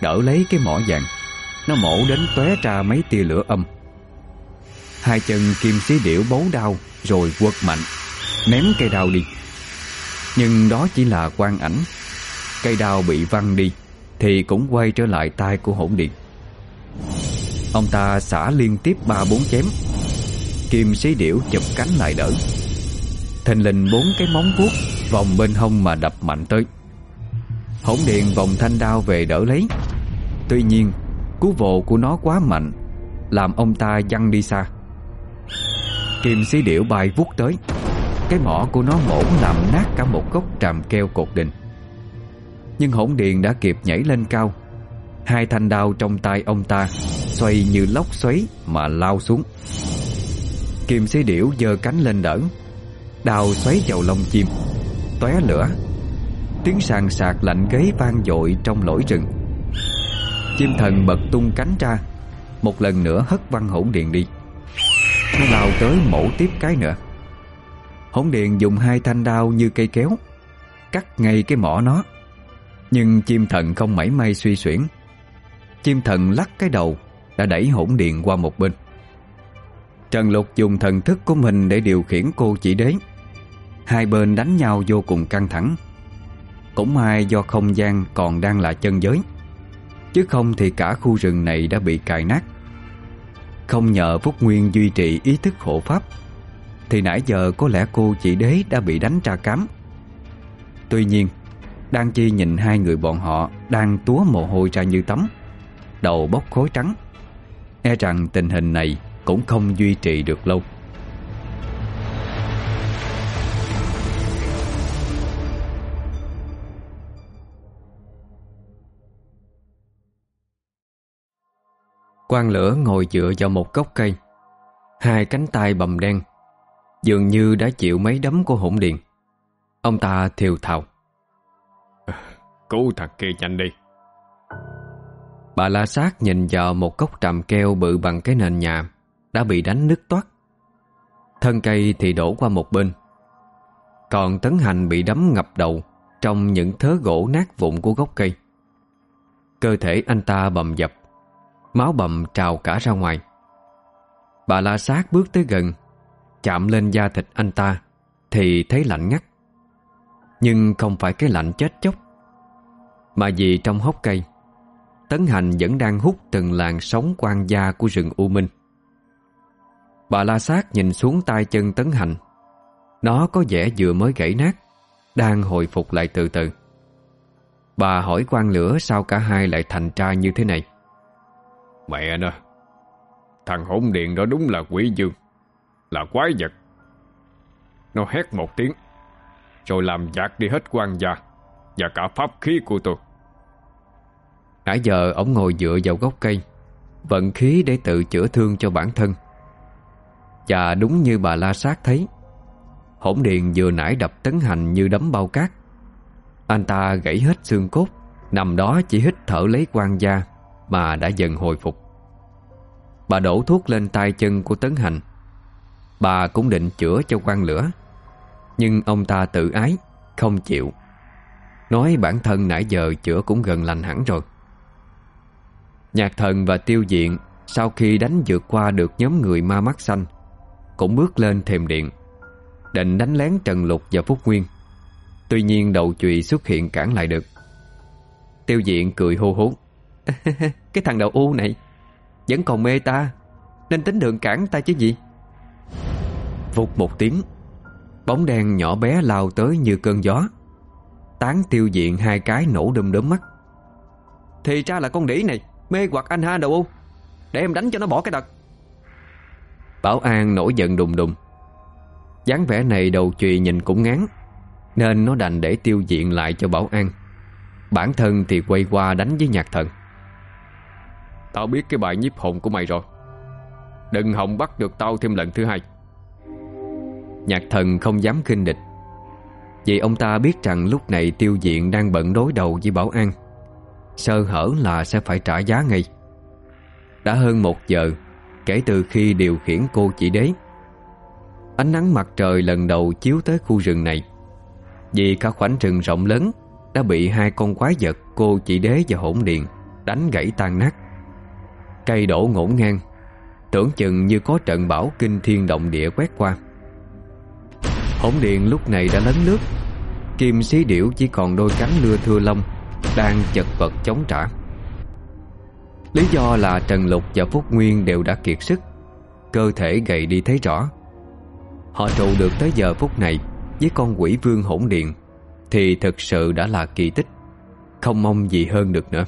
đỡ lấy cái mỏ vàng. Nó mổ đến tóe ra mấy tia lửa âm. Hai chân Kim Xí Điểu bấu đao rồi quật mạnh, ném cây đao đi. Nhưng đó chỉ là quang ảnh. Cây đao bị văng đi thì cũng quay trở lại tay của Hỗn Điền. Ông ta xả liên tiếp ba bốn chém. Kim Xí Điểu chụp cánh lại đỡ. Thình lình bốn cái móng vuốt vòng bên hông mà đập mạnh tới. Hỗn Điền vòng thanh đao về đỡ lấy. Tuy nhiên cú vồ của nó quá mạnh, làm ông ta văng đi xa. Kim Xí Điểu bay vút tới. Cái mỏ của nó mổ làm nát cả một gốc tràm keo cột đình. Nhưng Hỗn Điền đã kịp nhảy lên cao. Hai thanh đao trong tay ông ta xoay như lốc xoáy mà lao xuống. Kim Xí Điểu giơ cánh lên đỡ. Đao xoáy vào lông chim, tóe lửa. Tiếng sàn sạc lạnh gáy vang dội trong lối rừng. Chim thần bật tung cánh ra, một lần nữa hất văng Hỗn Điền đi. Nó lao tới mổ tiếp cái nữa. Hỗn Điền dùng hai thanh đao như cây kéo cắt ngay cái mỏ nó. Nhưng chim thần không mảy may suy xuyển. Chim thần lắc cái đầu đã đẩy Hỗn Điền qua một bên. Trần Lục dùng thần thức của mình để điều khiển cô chỉ đế. Hai bên đánh nhau vô cùng căng thẳng. Cũng may do không gian còn đang là chân giới, chứ không thì cả khu rừng này đã bị cài nát. Không nhờ Phúc Nguyên duy trì ý thức hộ pháp thì nãy giờ có lẽ cô chỉ đế đã bị đánh tra cám. Tuy nhiên Đan Chi nhìn hai người bọn họ đang túa mồ hôi ra như tắm, đầu bốc khói trắng, e rằng tình hình này cũng không duy trì được lâu. Quang Lửa ngồi dựa vào một gốc cây, hai cánh tay bầm đen, dường như đã chịu mấy đấm của Hỗn Điền. Ông ta thều thào: Cứu thằng kia nhanh đi. Bà La Sát nhìn vào một gốc tràm keo bự bằng cái nền nhà đã bị đánh nứt toác. Thân cây thì đổ qua một bên, còn Tấn Hành bị đấm ngập đầu trong những thớ gỗ nát vụn của gốc cây. Cơ thể anh ta bầm dập, máu bầm trào cả ra ngoài. Bà La Sát bước tới gần, chạm lên da thịt anh ta thì thấy lạnh ngắt. Nhưng không phải cái lạnh chết chóc, mà vì trong hốc cây Tấn Hành vẫn đang hút từng làn sóng quang da của rừng U Minh. Bà La Sát nhìn xuống tay chân Tấn Hành. Nó có vẻ vừa mới gãy nát, đang hồi phục lại từ từ. Bà hỏi Quang Lửa sao cả hai lại thành ra như thế này. Mẹ nó, thằng Hỗn Điền đó đúng là quỷ dương, là quái vật. Nó hét một tiếng rồi làm dạt đi hết quang gia và cả pháp khí của tôi. Nãy giờ ông ngồi dựa vào gốc cây, vận khí để tự chữa thương cho bản thân. Và đúng như bà La Sát thấy, Hỗn Điền vừa nãy đập Tấn Hành như đấm bao cát. Anh ta gãy hết xương cốt, nằm đó chỉ hít thở lấy quang da mà đã dần hồi phục. Bà đổ thuốc lên tay chân của Tấn Hành. Bà cũng định chữa cho Quang Lửa, nhưng ông ta tự ái, không chịu, nói bản thân nãy giờ chữa cũng gần lành hẳn rồi. Nhạc Thần và Tiêu Diện sau khi đánh vượt qua được nhóm người ma mắt xanh cũng bước lên thềm điện, định đánh lén Trần Lục và Phúc Nguyên. Tuy nhiên đầu chùy xuất hiện cản lại được. Tiêu Diện cười hô hố: Cái thằng đầu u này vẫn còn mê ta, nên tính đường cản ta chứ gì. Vụt một tiếng, bóng đen nhỏ bé lao tới như cơn gió, tán Tiêu Diện hai cái nổ đom đóm mắt. Thì ra là con đĩ này mê hoặc anh ha đầu u, để em đánh cho nó bỏ cái đợt. Bảo An nổi giận đùng đùng. dáng vẻ này đầu chùy nhìn cũng ngán, nên nó đành để Tiêu Diện lại cho Bảo An. Bản thân thì quay qua đánh với Nhạc Thần. Tao biết cái bài nhiếp hồn của mày rồi, đừng hòng bắt được tao thêm lần thứ hai. Nhạc Thần không dám khinh địch, vì ông ta biết rằng lúc này Tiêu Diện đang bận đối đầu với Bảo An, sơ hở là sẽ phải trả giá ngay. Đã hơn một giờ kể từ khi điều khiển cô chỉ đế. Ánh nắng mặt trời lần đầu chiếu tới khu rừng này, vì cả khoảnh rừng rộng lớn đã bị hai con quái vật cô chỉ đế và Hỗn Điền đánh gãy tan nát. Cây đổ ngổn ngang, tưởng chừng như có trận bão kinh thiên động địa quét qua. Hỗn điện lúc này đã lấn lướt, kim xí điểu chỉ còn đôi cánh lưa thưa lông, đang chật vật chống trả. Lý do là Trần Lục và Phúc Nguyên đều đã kiệt sức, cơ thể gầy đi thấy rõ. Họ trụ được tới giờ phút này với con quỷ vương hỗn điện thì thực sự đã là kỳ tích, không mong gì hơn được nữa.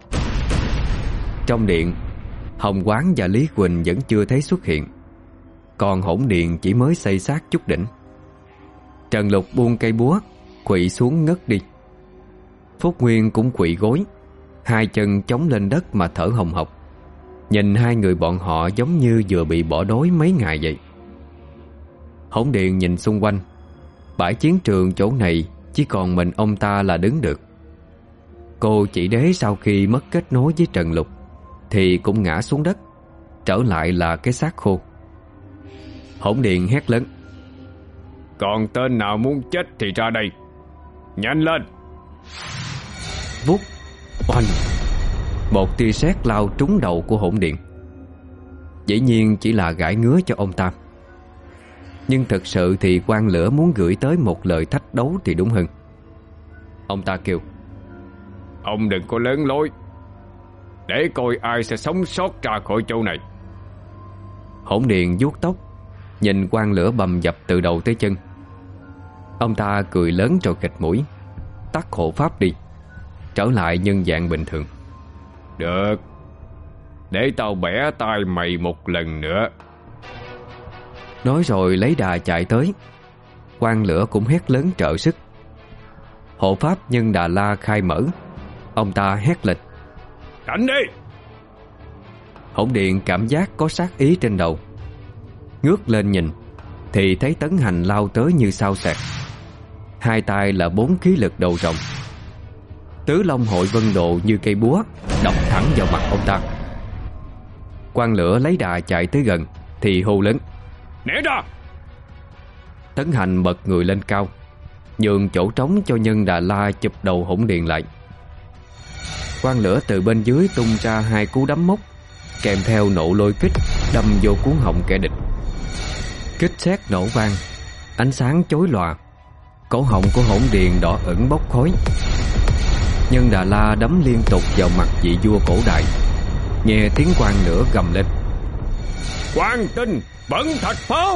Trong điện, Hồng Quán và Lý Quỳnh vẫn chưa thấy xuất hiện, còn hỗn điện chỉ mới xây xác chút đỉnh. Trần Lục buông cây búa, quỵ xuống ngất đi. Phúc Nguyên cũng quỵ gối, hai chân chống lên đất mà thở hồng hộc. Nhìn hai người bọn họ giống như vừa bị bỏ đói mấy ngày vậy. Hỗn điện nhìn xung quanh, bãi chiến trường chỗ này chỉ còn mình ông ta là đứng được. Cô chỉ đế sau khi mất kết nối với Trần Lục thì cũng ngã xuống đất, trở lại là cái xác khô. Hỗn điện hét lớn: Còn tên nào muốn chết thì ra đây, nhanh lên! Vút, oanh, một tia sét lao trúng đầu của hỗn điện. Dĩ nhiên chỉ là gãi ngứa cho ông ta, nhưng thực sự thì Quang Lửa muốn gửi tới một lời thách đấu thì đúng hơn. Ông ta kêu: Ông đừng có lớn lối, để coi ai sẽ sống sót ra khỏi chỗ này. Hỗn điện vuốt tóc, nhìn Quang Lửa bầm dập từ đầu tới chân. Ông ta cười lớn rồi khịt mũi, tắt hộ pháp đi, trở lại nhân dạng bình thường. Được, để tao bẻ tay mày một lần nữa. Nói rồi lấy đà chạy tới. Quang Lửa cũng hét lớn trợ sức. Hộ pháp nhân Đà La khai mở. Ông ta hét lịch: Đánh đi! Hỗn điện cảm giác có sát ý trên đầu, ngước lên nhìn thì thấy Tấn Hành lao tới như sao xẹt. Hai tay là bốn khí lực đầu rồng, tứ long hội vân độ như cây búa đập thẳng vào mặt ông ta. Quang Lửa lấy đà chạy tới gần thì hô lớn: Né ra! Tấn Hành bật người lên cao, nhường chỗ trống cho nhân Đà La chụp đầu hỗn điện lại. Quang Lửa từ bên dưới tung ra hai cú đấm móc, kèm theo nộ lôi kích đâm vô cuốn họng kẻ địch. Kích sét nổ vang, ánh sáng chói lòa, cổ họng của hỗn điện đỏ ửng bốc khói. Nhân Đà La đấm liên tục vào mặt vị vua cổ đại. Nghe tiếng Quang Lửa gầm lên: Quang Tinh bẩn thạch pháo!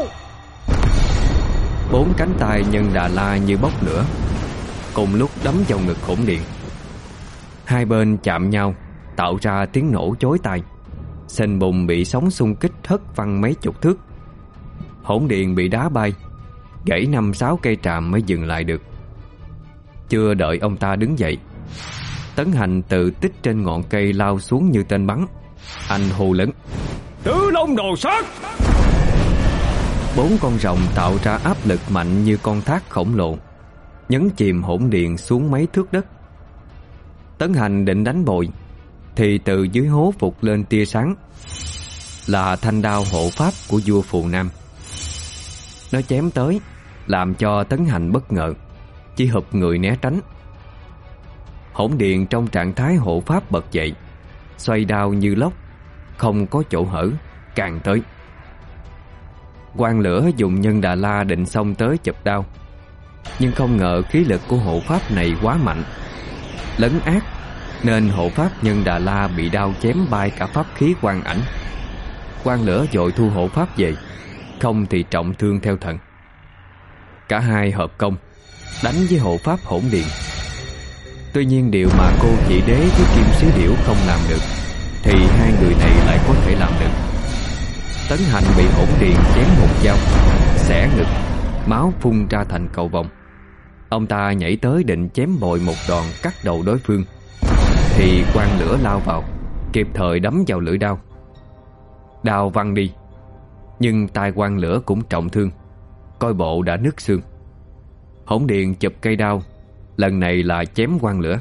Bốn cánh tay nhân Đà La như bốc lửa, cùng lúc đấm vào ngực hỗn điện. Hai bên chạm nhau, tạo ra tiếng nổ chói tai. Sình bùng bị sóng xung kích hất văng mấy chục thước. Hỗn điện bị đá bay, gãy năm sáu cây tràm mới dừng lại được. Chưa đợi ông ta đứng dậy, Tấn Hành từ tích trên ngọn cây lao xuống như tên bắn. Anh hô lớn: Tứ Long Đồ Sát! Bốn con rồng tạo ra áp lực mạnh như con thác khổng lồ, nhấn chìm hỗn điện xuống mấy thước đất. Tấn Hành định đánh bội thì từ dưới hố vụt lên tia sáng, là thanh đao hộ pháp của vua Phù Nam. Nó chém tới, làm cho Tấn Hành bất ngờ, chỉ hụp người né tránh. Hỗn điện trong trạng thái hộ pháp bật dậy, xoay đao như lốc, không có chỗ hở, càng tới. Quang Lửa dùng nhân Đà La định xông tới chụp đao, nhưng không ngờ khí lực của hộ pháp này quá mạnh, lấn át, nên hộ pháp nhân Đà La bị đao chém bay cả pháp khí quang ảnh. Quang Lửa vội thu hộ pháp về, không thì trọng thương theo thần. Cả hai hợp công đánh với hộ pháp hỗn điện. Tuy nhiên điều mà cô chỉ đế với kim xí điểu không làm được thì hai người này lại có thể làm được. Tấn Hành bị hỗn điện chém một dao, xẻ ngực, máu phun ra thành cầu vồng. Ông ta nhảy tới định chém bội một đòn cắt đầu đối phương, thì Quang Lửa lao vào, kịp thời đấm vào lưỡi đao. Đao văng đi, nhưng tay Quang Lửa cũng trọng thương, coi bộ đã nứt xương. Hỗn điện chụp cây đao, lần này là chém Quang Lửa.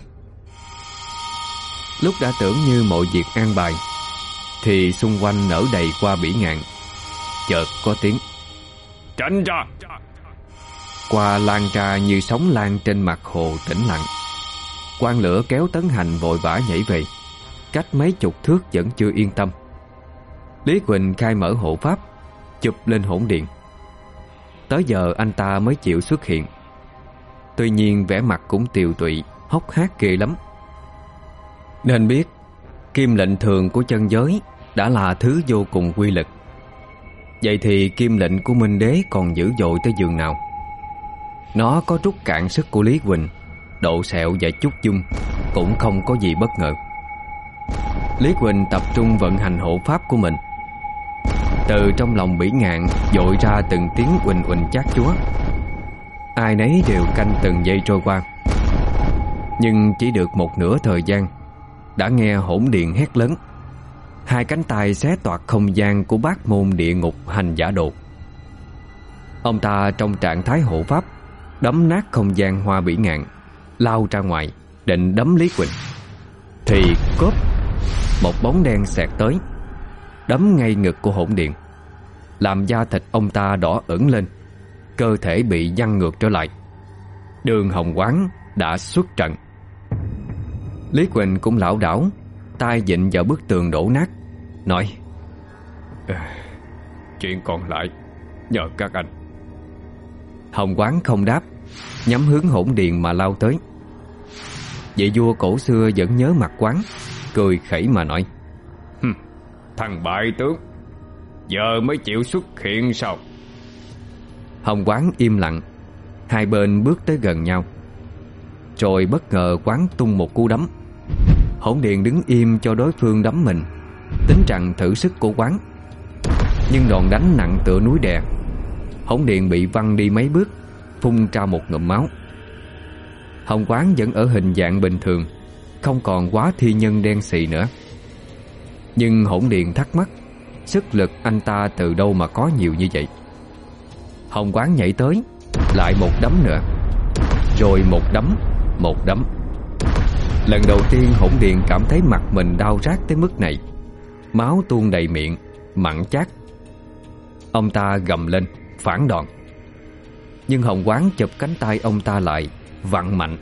Lúc đã tưởng như mọi việc an bài thì xung quanh nở đầy qua bỉ ngạn. Chợt có tiếng tránh ra. Qua lan ra như sóng lan trên mặt hồ tĩnh lặng. Quang Lửa kéo Tấn Hành vội vã nhảy về, cách mấy chục thước vẫn chưa yên tâm. Lý Quỳnh khai mở hộ pháp, chụp lên hỗn điện. Tới giờ anh ta mới chịu xuất hiện. Tuy nhiên vẻ mặt cũng tiều tụy, hốc hác ghê lắm. Nên biết kim lệnh thường của chân giới đã là thứ vô cùng quy lực. Vậy thì kim lệnh của Minh Đế còn dữ dội tới giường nào? Nó có rút cạn sức của Lý Quỳnh, độ sẹo và chút dung cũng không có gì bất ngờ. Lý Quỳnh tập trung vận hành hộ pháp của mình. Từ trong lòng bỉ ngạn dội ra từng tiếng uỳnh uỳnh chát chúa. Ai nấy đều canh từng giây trôi qua. Nhưng chỉ được một nửa thời gian, đã nghe hỗn điện hét lớn. Hai cánh tay xé toạc không gian của bát môn địa ngục hành giả đồ. Ông ta trong trạng thái hộ pháp đấm nát không gian hoa bỉ ngạn, lao ra ngoài định đấm Lý Quỳnh. Thì cốp, một bóng đen xẹt tới, đấm ngay ngực của hỗn điện, làm da thịt ông ta đỏ ửng lên, cơ thể bị văng ngược trở lại. Đường Hồng Quán đã xuất trận. Lý Quỳnh cũng lảo đảo, tay vịn vào bức tường đổ nát, nói: Chuyện còn lại nhờ các anh. Hồng Quán không đáp, nhắm hướng hỗn điện mà lao tới. Vị vua cổ xưa vẫn nhớ mặt Quán, cười khẩy mà nói: Thằng bại tướng, giờ mới chịu xuất hiện sao? Hồng Quán im lặng. Hai bên bước tới gần nhau. Rồi bất ngờ Quán tung một cú đấm. Hỗn điện đứng im cho đối phương đấm mình, tính rằng thử sức của Quán. Nhưng đòn đánh nặng tựa núi đè. Hỗn điện bị văng đi mấy bước, phun ra một ngụm máu. Hồng Quán vẫn ở hình dạng bình thường, không còn quá thi nhân đen xì nữa. Nhưng hỗn điện thắc mắc, sức lực anh ta từ đâu mà có nhiều như vậy. Hồng Quán nhảy tới, lại một đấm nữa, rồi một đấm, một đấm. Lần đầu tiên hỗn điện cảm thấy mặt mình đau rát tới mức này. Máu tuôn đầy miệng, mặn chát. Ông ta gầm lên, phản đòn. Nhưng Hồng Quán chụp cánh tay ông ta lại, vặn mạnh.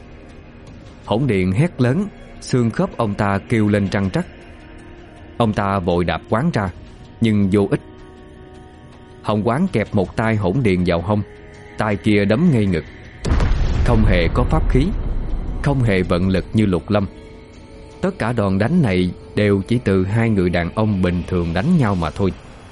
Hỗn điện hét lớn, xương khớp ông ta kêu lên răng rắc. Ông ta vội đạp Quán ra, nhưng vô ích. Hồng Quán kẹp một tay hỗn điện vào hông, tay kia đấm ngay ngực. Không hề có pháp khí, không hề vận lực như Lục Lâm. Tất cả đòn đánh này đều chỉ từ hai người đàn ông bình thường đánh nhau mà thôi.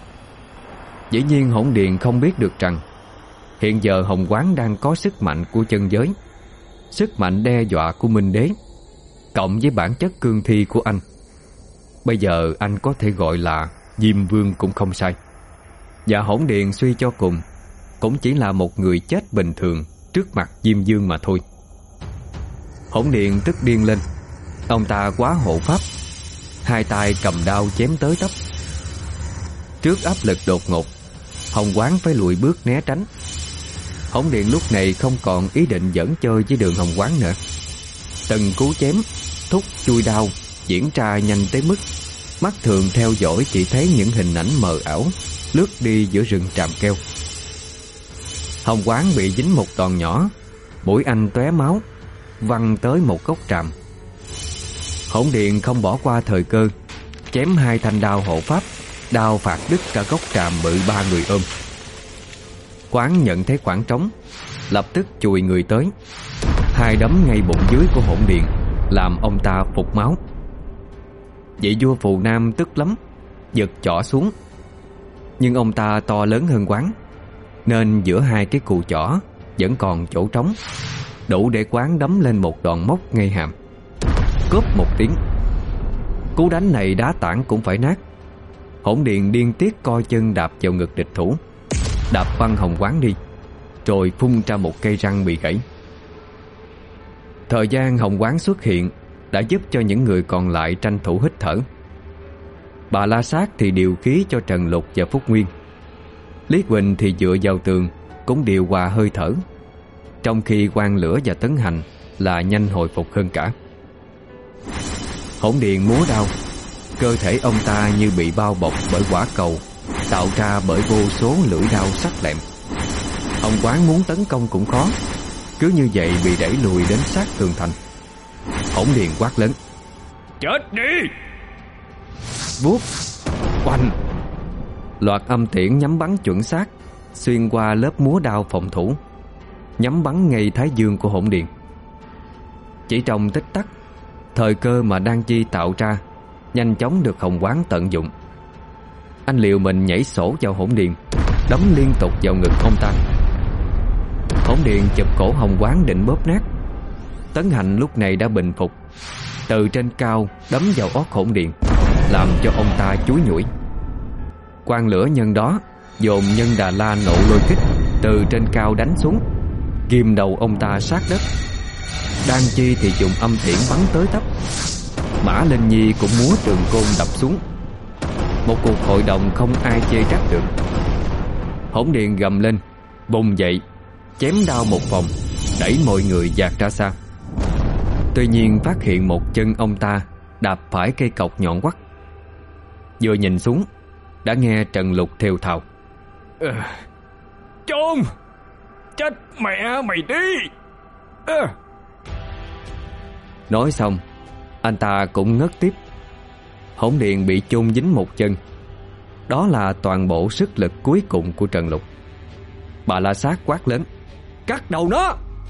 Dĩ nhiên hỗn điện không biết được rằng hiện giờ Hồng Quán đang có sức mạnh của chân giới, sức mạnh đe dọa của Minh Đế, cộng với bản chất cương thi của anh. Bây giờ anh có thể gọi là Diêm Vương cũng không sai. Và hỗn điện suy cho cùng cũng chỉ là một người chết bình thường trước mặt Diêm Vương mà thôi. Hỗn điện tức điên lên. Ông ta quá hộ pháp, hai tay cầm đao chém tới tấp. Trước áp lực đột ngột, Hồng Quán phải lùi bước né tránh. Hỗn điện lúc này không còn ý định giỡn chơi với Đường Hồng Quán nữa. Từng cú chém, thúc chui đao diễn ra nhanh tới mức mắt thường theo dõi chỉ thấy những hình ảnh mờ ảo lướt đi giữa rừng tràm keo. Hồng Quán bị dính một đòn nhỏ, mũi anh tóe máu, văng tới một gốc tràm. Hỗn điện không bỏ qua thời cơ, chém hai thanh đao hộ pháp, đao phạt đứt cả gốc tràm bự ba người ôm. Quán nhận thấy khoảng trống, lập tức chùi người tới, hai đấm ngay bụng dưới của hỗn điện, làm ông ta phục máu. Vị vua Phù Nam tức lắm, giật chỏ xuống. Nhưng ông ta to lớn hơn Quán, nên giữa hai cái cù chỏ vẫn còn chỗ trống, đủ để Quán đấm lên một đòn móc ngay hàm. Cốp một tiếng. Cú đánh này đá tảng cũng phải nát. Hỗn điện điên tiết coi chân đạp vào ngực địch thủ, đạp văng Hồng Quán đi, rồi phun ra một cây răng bị gãy. Thời gian Hồng Quán xuất hiện đã giúp cho những người còn lại tranh thủ hít thở. Bà La Sát thì điều khí cho Trần Lục và Phúc Nguyên. Lý Quỳnh thì dựa vào tường cũng điều hòa hơi thở, trong khi Quang Lửa và Tấn Hành là nhanh hồi phục hơn cả. Hỗn điện múa đao, cơ thể ông ta như bị bao bọc bởi quả cầu tạo ra bởi vô số lưỡi đao sắc lẹm. Hồng Quán muốn tấn công cũng khó, cứ như vậy bị đẩy lùi đến sát tường thành. Hỗn điện quát lớn: Chết đi! Vuốt, oanh. Loạt âm tiễn nhắm bắn chuẩn xác, xuyên qua lớp múa đao phòng thủ, nhắm bắn ngay thái dương của hỗn điền. Chỉ trong tích tắc, thời cơ mà Đan Chi tạo ra nhanh chóng được Hồng Quán tận dụng. Anh liều mình nhảy sổ vào hỗn điền, đấm liên tục vào ngực ông ta. Hỗn điền chụp cổ Hồng Quán định bóp nát. Tấn Hành lúc này đã bình phục, từ trên cao đấm vào ót hỗn điền, làm cho ông ta chúi nhủi. Quan lửa nhân đó dồn nhân Đà La nộ lôi kích từ trên cao đánh xuống, ghim đầu ông ta sát đất. Đan Chi thì dùng âm tiễn bắn tới tấp. Mã Linh Nhi cũng múa trường côn đập xuống. Một cuộc hội đồng không ai chê trách được. Hỗn điền gầm lên, vùng dậy, chém đao một vòng, đẩy mọi người dạt ra xa. Tuy nhiên phát hiện một chân ông ta đạp phải cây cọc nhọn quắt. Vừa nhìn xuống, đã nghe Trần Lục thều thào: ờ, Trốn! Chết mẹ mày đi! ờ. Nói xong, anh ta cũng ngất tiếp. Hỗn điền bị chôn dính một chân. Đó là toàn bộ sức lực cuối cùng của Trần Lục. Bà La Sát quát lớn: cắt đầu nó!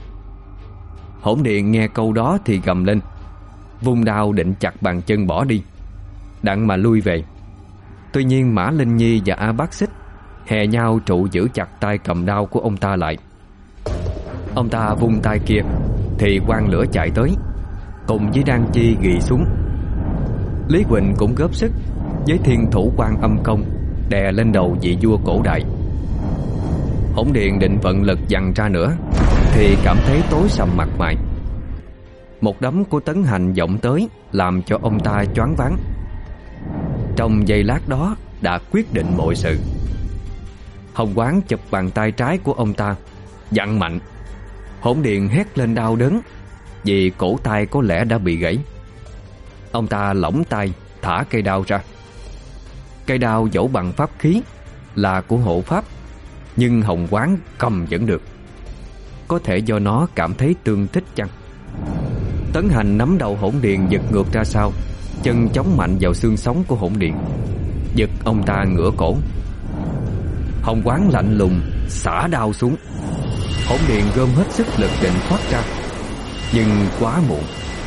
Hỗn điền nghe câu đó thì gầm lên, vung đao định chặt bàn chân bỏ đi, đặng mà lui về. Tuy nhiên Mã Linh Nhi và A Bác Xích hè nhau trụ giữ chặt tay cầm đao của ông ta lại. Ông ta vung tay kia thì quang lửa chạy tới, cùng với Đan Chi ghì xuống. Lý Quỳnh cũng góp sức với thiên thủ quan âm công đè lên đầu vị vua cổ đại. Hỗn điền định vận lực giằng ra nữa thì cảm thấy tối sầm mặt mày. Một đấm của Tấn Hành vọng tới làm cho ông ta choáng váng. Trong giây lát đó đã quyết định mọi sự. Hồng Quán chụp bàn tay trái của ông ta, dặn mạnh. Hỗn điền hét lên đau đớn vì cổ tay có lẽ đã bị gãy. Ông ta lỏng tay thả cây đao ra. Cây đao dẫu bằng pháp khí, là của hộ pháp, nhưng Hồng Quán cầm vẫn được. Có thể do nó cảm thấy tương thích chăng? Tấn Hành nắm đầu hỗn điền giật ngược ra sau, chân chống mạnh vào xương sống của hỗn điền, giật ông ta ngửa cổ. Hồng Quán lạnh lùng xả đao xuống. Hỗn điền gom hết sức lực định thoát ra, nhưng quá muộn.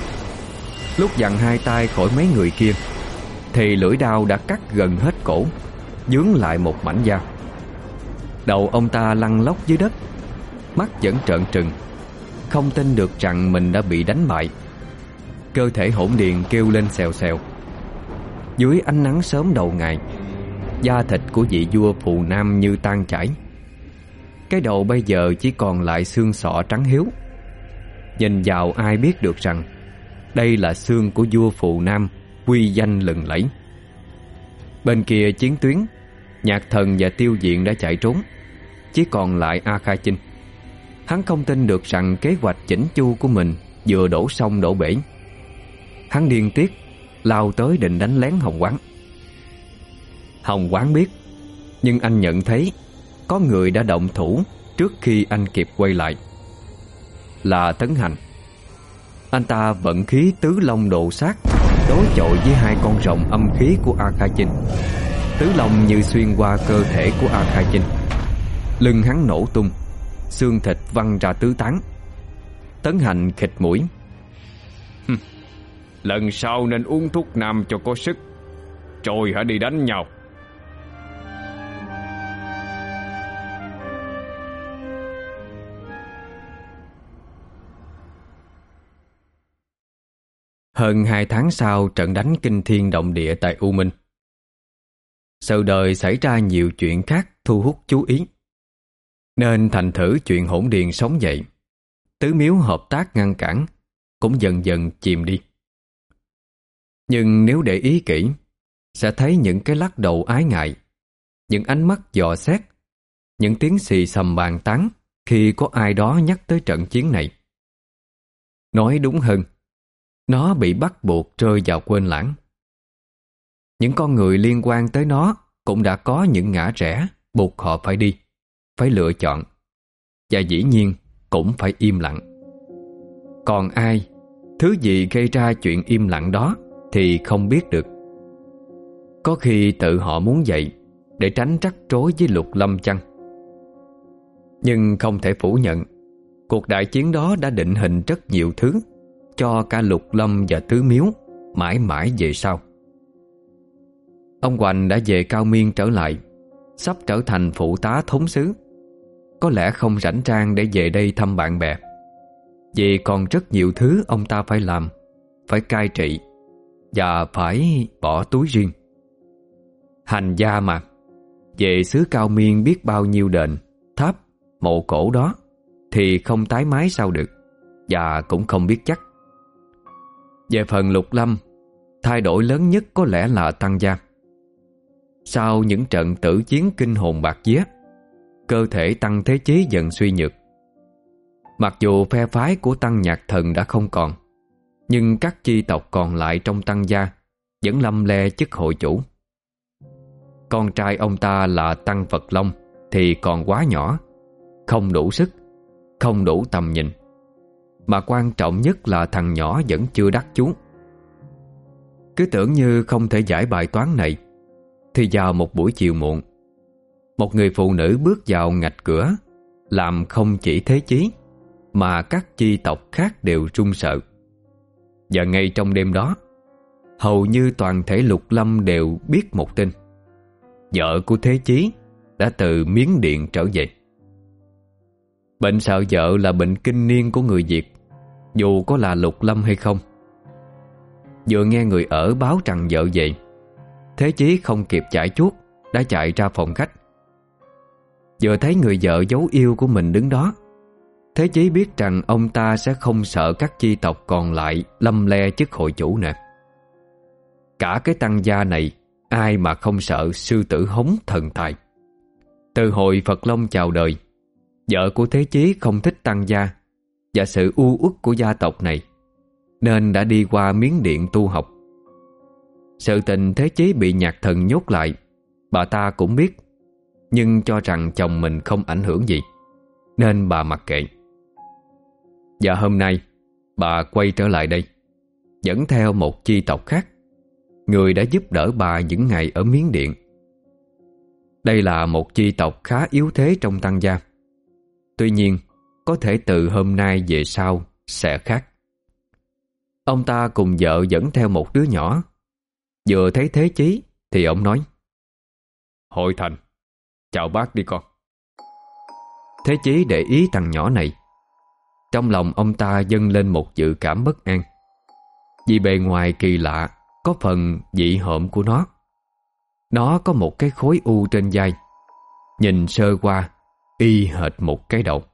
Lúc giằng hai tay khỏi mấy người kia thì lưỡi đao đã cắt gần hết cổ, vướng lại một mảnh da. Đầu ông ta lăn lóc dưới đất, mắt vẫn trợn trừng, không tin được rằng mình đã bị đánh bại. Cơ thể hỗn điền kêu lên xèo xèo. Dưới ánh nắng sớm đầu ngày, da thịt của vị vua phù nam như tan chảy. Cái đầu bây giờ chỉ còn lại xương sọ trắng hiếu. Nhìn vào ai biết được rằng đây là xương của vua phù nam quy danh lừng lẫy. Bên kia chiến tuyến, Nhạc Thần và Tiêu Diện đã chạy trốn, chỉ còn lại A Khai Chinh. Hắn không tin được rằng kế hoạch chỉnh chu của mình vừa đổ sông đổ bể. Hắn điên tiết lao tới định đánh lén Hồng Quán. Hồng Quán biết, nhưng anh nhận thấy có người đã động thủ trước khi anh kịp quay lại. Là Tấn Hành. Anh ta vận khí tứ long độ sát đối chọi với hai con rồng âm khí của A Khai Chinh. Tứ long như xuyên qua cơ thể của A Khai Chinh. Lưng hắn nổ tung, xương thịt văng ra tứ tán. Tấn Hành khịt mũi: lần sau nên uống thuốc nam cho có sức, rồi hãy đi đánh nhau. Hơn hai tháng sau trận đánh kinh thiên động địa tại U Minh, sự đời xảy ra nhiều chuyện khác thu hút chú ý, nên thành thử chuyện hỗn điền sống dậy, tứ miếu hợp tác ngăn cản cũng dần dần chìm đi. Nhưng nếu để ý kỹ, sẽ thấy những cái lắc đầu ái ngại, những ánh mắt dò xét, những tiếng xì xầm bàn tán khi có ai đó nhắc tới trận chiến này. Nói đúng hơn, nó bị bắt buộc rơi vào quên lãng. Những con người liên quan tới nó cũng đã có những ngã rẽ buộc họ phải đi, phải lựa chọn, và dĩ nhiên cũng phải im lặng. Còn ai, thứ gì gây ra chuyện im lặng đó thì không biết được. Có khi tự họ muốn vậy để tránh rắc rối với Lục Lâm chăng? Nhưng không thể phủ nhận, cuộc đại chiến đó đã định hình rất nhiều thứ cho cả Lục Lâm và Tứ Miếu mãi mãi về sau. Ông Hoành đã về Cao Miên trở lại, sắp trở thành phụ tá thống sứ. Có lẽ không rảnh rang để về đây thăm bạn bè, vì còn rất nhiều thứ ông ta phải làm, phải cai trị và phải bỏ túi riêng. Hành gia mà, về xứ Cao Miên biết bao nhiêu đền, tháp, mộ cổ đó thì không tái mái sao được, và cũng không biết chắc. Về phần Lục Lâm, thay đổi lớn nhất có lẽ là Tăng gia. Sau những trận tử chiến kinh hồn bạt vía, cơ thể Tăng Thế Chí dần suy nhược. Mặc dù phe phái của Tăng Nhạc Thần đã không còn, nhưng các chi tộc còn lại trong Tăng gia vẫn lăm le chức hội chủ. Con trai ông ta là Tăng Phật Long thì còn quá nhỏ, không đủ sức, không đủ tầm nhìn, mà quan trọng nhất là thằng nhỏ vẫn chưa đắc chú. Cứ tưởng như không thể giải bài toán này, thì vào một buổi chiều muộn, một người phụ nữ bước vào ngạch cửa, làm không chỉ Thế Chí mà các chi tộc khác đều run sợ. Và ngay trong đêm đó, hầu như toàn thể Lục Lâm đều biết một tin: vợ của Thế Chí đã từ Miến Điện trở về. Bệnh sợ vợ là bệnh kinh niên của người Việt, dù có là Lục Lâm hay không. Vừa nghe người ở báo rằng vợ về, Thế Chí không kịp chạy chuốt, đã chạy ra phòng khách. Vừa thấy người vợ dấu yêu của mình đứng đó, Thế Chí biết rằng ông ta sẽ không sợ các chi tộc còn lại lăm le chức hội chủ nữa. Cả cái Tăng gia này, ai mà không sợ sư tử hống thần tài. Từ hồi Phật Long chào đời, vợ của Thế Chí không thích Tăng gia và sự u uất của gia tộc này, nên đã đi qua Miến Điện tu học. Sự tình Thế Chí bị Nhạc Thần nhốt lại, bà ta cũng biết, nhưng cho rằng chồng mình không ảnh hưởng gì, nên bà mặc kệ. Và hôm nay bà quay trở lại đây, dẫn theo một chi tộc khác, người đã giúp đỡ bà những ngày ở Miến Điện. Đây là một chi tộc khá yếu thế trong Tăng gia. Tuy nhiên, có thể từ hôm nay về sau sẽ khác. Ông ta cùng vợ dẫn theo một đứa nhỏ. Vừa thấy Thế Chí thì ông nói: "Hội Thành, chào bác đi con." Thế Chí để ý thằng nhỏ này. Trong lòng ông ta dâng lên một dự cảm bất an, vì bề ngoài kỳ lạ, có phần dị hợm của nó. Nó có một cái khối u trên vai, nhìn sơ qua y hệt một cái đầu.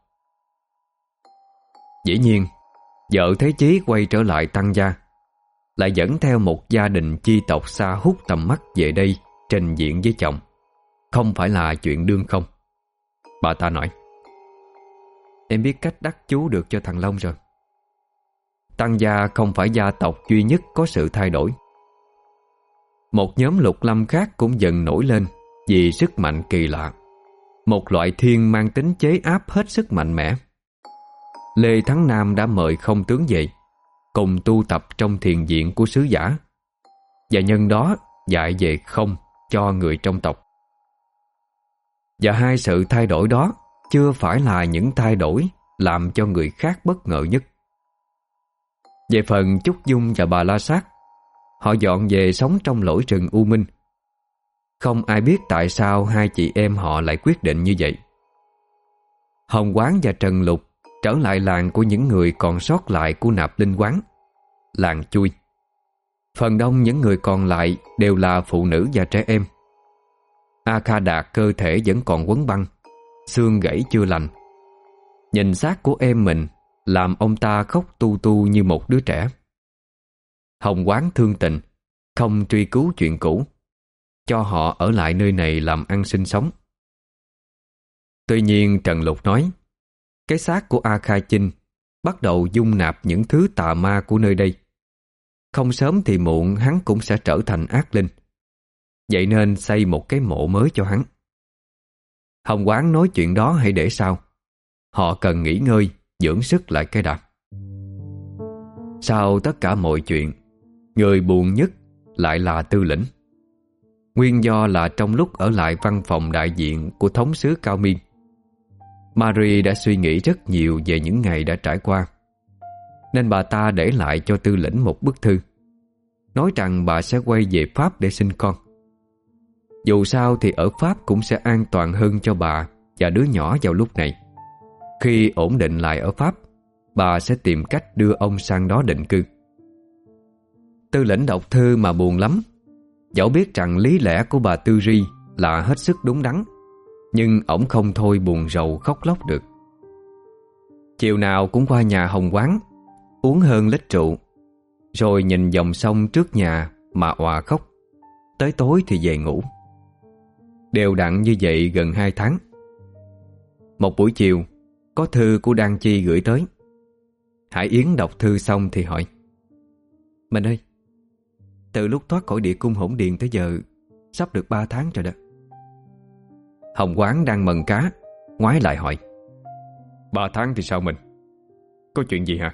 Dĩ nhiên, vợ Thế Chí quay trở lại Tăng gia, lại dẫn theo một gia đình chi tộc xa hút tầm mắt về đây trình diện với chồng, không phải là chuyện đương không. Bà ta nói: "Em biết cách đắc chú được cho thằng Long rồi. Tăng gia không phải gia tộc duy nhất có sự thay đổi. Một nhóm Lục Lâm khác cũng dần nổi lên vì sức mạnh kỳ lạ, một loại thiên mang tính chế áp hết sức mạnh mẽ. Lê Thắng Nam đã mời không tướng về, cùng tu tập trong thiền viện của sứ giả, và nhân đó dạy về không cho người trong tộc. Và hai sự thay đổi đó chưa phải là những thay đổi làm cho người khác bất ngờ nhất. Về phần Trúc Dung và Bà La Sát, họ dọn về sống trong lỗi rừng U Minh. Không ai biết tại sao hai chị em họ lại quyết định như vậy. Hồng Quán và Trần Lục trở lại làng của những người còn sót lại của Nạp Linh Quán, làng Chui. Phần đông những người còn lại đều là phụ nữ và trẻ em. A Kha Đạt cơ thể vẫn còn quấn băng, xương gãy chưa lành. Nhìn xác của em mình làm ông ta khóc tu tu như một đứa trẻ. Hồng Quán thương tình, không truy cứu chuyện cũ, cho họ ở lại nơi này làm ăn sinh sống. Tuy nhiên Trần Lục nói, cái xác của A Kha Chinh bắt đầu dung nạp những thứ tà ma của nơi đây. Không sớm thì muộn hắn cũng sẽ trở thành ác linh. Vậy nên xây một cái mộ mới cho hắn. Hồng Quán nói chuyện đó hãy để sau. Họ cần nghỉ ngơi, dưỡng sức lại cái đã. Sau tất cả mọi chuyện, Người buồn nhất lại là Tư Lĩnh. Nguyên do là trong lúc ở lại văn phòng đại diện của thống sứ Cao Miên, Marie đã suy nghĩ rất nhiều về những ngày đã trải qua, nên bà ta để lại cho Tư Lĩnh một bức thư, nói rằng bà sẽ quay về Pháp để sinh con. Dù sao thì ở Pháp cũng sẽ an toàn hơn cho bà và đứa nhỏ vào lúc này. Khi ổn định lại ở Pháp, bà sẽ tìm cách đưa ông sang đó định cư. Tư Lĩnh đọc thư mà buồn lắm. Dẫu biết rằng lý lẽ của bà Tư Ri là hết sức đúng đắn, nhưng ổng không thôi buồn rầu khóc lóc được. Chiều nào cũng qua nhà Hồng Quán uống hơn lít rượu, rồi nhìn dòng sông trước nhà mà òa khóc. Tới tối thì về ngủ. Đều đặn như vậy gần hai tháng. Một buổi chiều, có thư của Đan Chi gửi tới. Hải Yến đọc thư xong thì hỏi: Mình ơi, từ lúc thoát khỏi địa cung hỗn điện tới giờ sắp được ba tháng rồi đó. Hồng Quán đang mần cá, ngoái lại hỏi: Ba tháng thì sao mình? Có chuyện gì hả?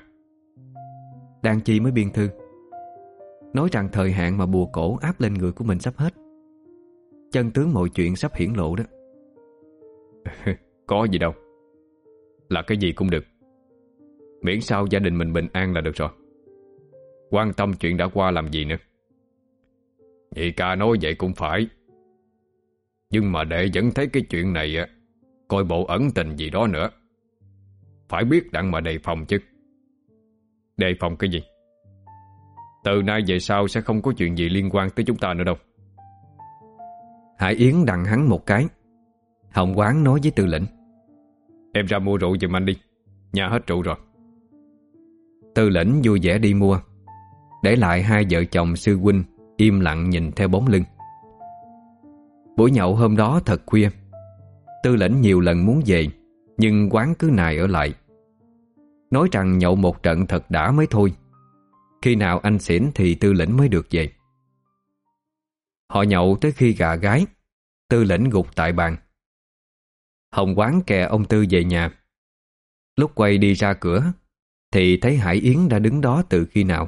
Đan Chi mới biên thư, nói rằng thời hạn mà bùa cổ áp lên người của mình sắp hết. Chân tướng mọi chuyện sắp hiển lộ đó. Có gì đâu, là cái gì cũng được, miễn sao gia đình mình bình an là được rồi. Quan tâm chuyện đã qua làm gì nữa. Nhị ca nói vậy cũng phải, nhưng mà đệ vẫn thấy cái chuyện này á, coi bộ ẩn tình gì đó nữa. Phải biết đặng mà đề phòng chứ. Đề phòng cái gì? Từ nay về sau sẽ không có chuyện gì liên quan tới chúng ta nữa đâu. Hải Yến đằng hắn một cái. Hồng Quán nói với Tư Lĩnh: Em ra mua rượu giùm anh đi, nhà hết rượu rồi. Tư Lĩnh vui vẻ đi mua, để lại hai vợ chồng sư huynh im lặng nhìn theo bóng lưng. Buổi nhậu hôm đó thật khuya. Tư Lĩnh nhiều lần muốn về, nhưng Quán cứ nài ở lại, nói rằng nhậu một trận thật đã mới thôi. Khi nào anh xỉn thì Tư Lĩnh mới được về. Họ nhậu tới khi gà gái, Tư Lĩnh gục tại bàn. Hồng Quán kè ông Tư về nhà. Lúc quay đi ra cửa thì thấy Hải Yến đã đứng đó từ khi nào.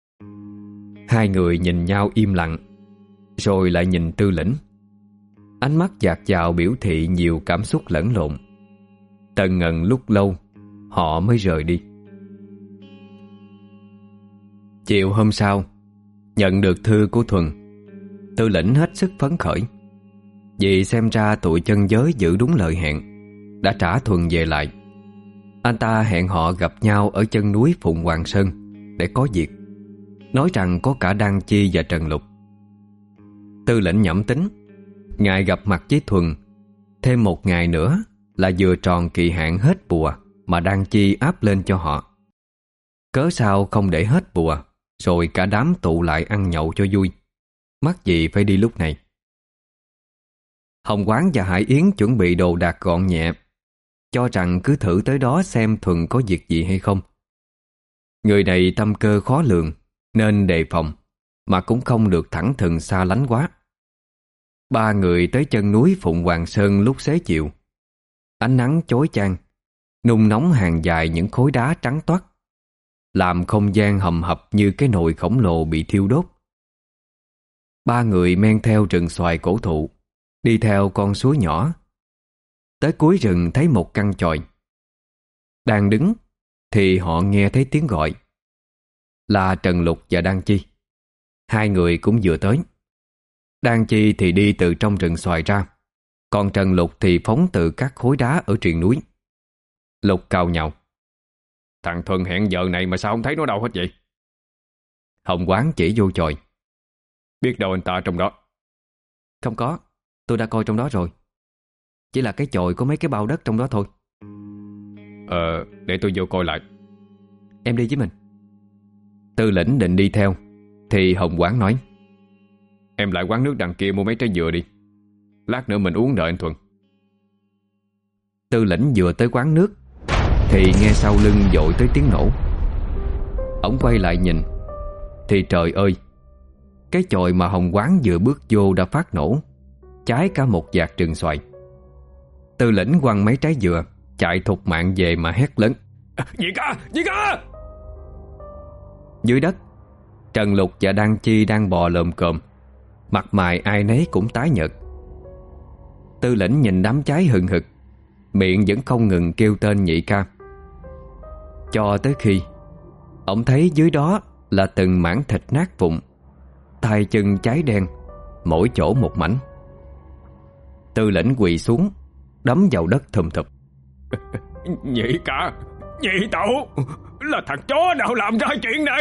Hai người nhìn nhau im lặng, rồi lại nhìn Tư Lĩnh. Ánh mắt dạt dào biểu thị nhiều cảm xúc lẫn lộn. Tần ngần lúc lâu, họ mới rời đi. Chiều hôm sau, nhận được thư của Thuần, Tư Lĩnh hết sức phấn khởi. Vì xem ra tụi chân giới giữ đúng lời hẹn, đã trả Thuần về lại. Anh ta hẹn họ gặp nhau ở chân núi Phụng Hoàng Sơn để có việc, nói rằng có cả Đan Chi và Trần Lục. Tư Lĩnh nhẩm tính, ngày gặp mặt với Thuần thêm một ngày nữa là vừa tròn kỳ hạn hết bùa mà Đan Chi áp lên cho họ. Cớ sao không để hết bùa rồi cả đám tụ lại ăn nhậu cho vui, mắc gì phải đi lúc này. Hồng Quán và Hải Yến chuẩn bị đồ đạc gọn nhẹ, cho rằng cứ thử tới đó xem Thuần có việc gì hay không. Người này tâm cơ khó lường, nên đề phòng, mà cũng không được thẳng thừng xa lánh quá. Ba người tới chân núi Phụng Hoàng Sơn lúc xế chiều. Ánh nắng chói chang, nung nóng hàng dài những khối đá trắng toát, làm không gian hầm hập như cái nồi khổng lồ bị thiêu đốt. Ba người men theo rừng xoài cổ thụ, đi theo con suối nhỏ. Tới cuối rừng thấy một căn chòi. Đang đứng thì họ nghe thấy tiếng gọi. Là Trần Lục và Đan Chi. Hai người cũng vừa tới. Đan Chi thì đi từ trong rừng xoài ra, còn Trần Lục thì phóng từ các khối đá ở triền núi. Lục cào nhào: Thằng Thuần hẹn giờ này mà sao không thấy nó đâu hết vậy? Hồng Quán chỉ vô chòi: Biết đâu anh ta trong đó. Không có, tôi đã coi trong đó rồi. Chỉ là cái chòi có mấy cái bao đất trong đó thôi. Ờ, để tôi vô coi lại. Em đi với mình. Tư Lĩnh định đi theo thì Hồng Quán nói: Em lại quán nước đằng kia mua mấy trái dừa đi, lát nữa mình uống đợi anh Thuần. Tư Lĩnh vừa tới quán nước thì nghe sau lưng dội tới tiếng nổ. Ổng quay lại nhìn thì trời ơi, cái chòi mà Hồng Quán vừa bước vô đã phát nổ, cháy cả một vạt rừng xoài. Tư Lĩnh quăng mấy trái dừa, chạy thục mạng về mà hét lớn: Nhị ca, nhị ca! Dưới đất, Trần Lục và Đan Chi đang bò lồm cồm, mặt mày ai nấy cũng tái nhợt. Tư lĩnh nhìn đám cháy hừng hực, miệng vẫn không ngừng kêu tên Nhị ca. Cho tới khi ông thấy dưới đó là từng mảng thịt nát vụn, tay chân cháy đen, mỗi chỗ một mảnh. Tư lĩnh quỳ xuống, đấm vào đất thùm thụp. Nhị ca, nhị tẩu, là thằng chó nào làm ra chuyện này?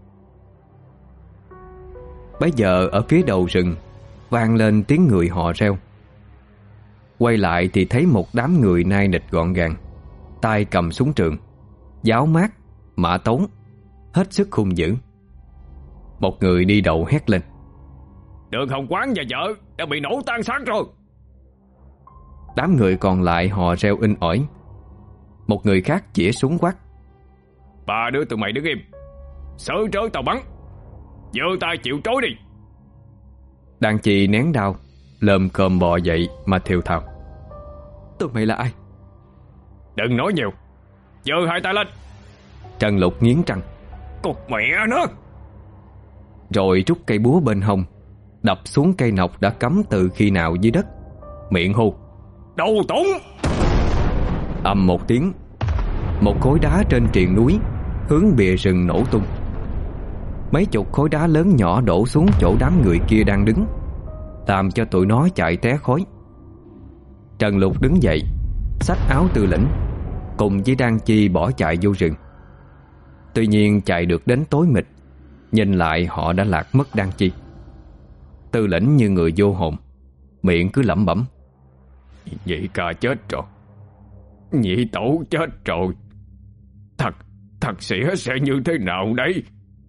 Bấy giờ ở phía đầu rừng vang lên tiếng người hò reo. Quay lại thì thấy một đám người nai nịch gọn gàng, tay cầm súng trường, giáo mát, mã tấu, hết sức hung dữ. Một người đi đầu hét lên: Đường Hồng Quán và vợ đã bị nổ tan xác rồi. Đám người còn lại hò reo inh ỏi. Một người khác chĩa súng quát: Ba đứa tụi mày đứng im, sợ trớ tao bắn, giơ tay chịu trói đi. Đàn Chị nén đau, lồm cồm bò dậy mà thều thào: Tụi mày là ai? Đừng nói nhiều, giơ hai tay lên. Trần Lục nghiến răng: Cục mẹ nó! Rồi rút cây búa bên hông, đập xuống cây nọc đã cắm từ khi nào dưới đất, miệng hô: Đầu tủng! Ầm một tiếng, một khối đá trên triền núi hướng bìa rừng nổ tung. Mấy chục khối đá lớn nhỏ đổ xuống chỗ đám người kia đang đứng, làm cho tụi nó chạy té khói. Trần Lục đứng dậy, xách áo Tư lĩnh, cùng với Đan Chi bỏ chạy vô rừng. Tuy nhiên chạy được đến tối mịt, nhìn lại họ đã lạc mất Đan Chi. Tư lĩnh như người vô hồn, miệng cứ lẩm bẩm: Nhị ca chết rồi, nhị tẩu chết rồi. Thật, thật xỉa sẽ như thế nào đấy?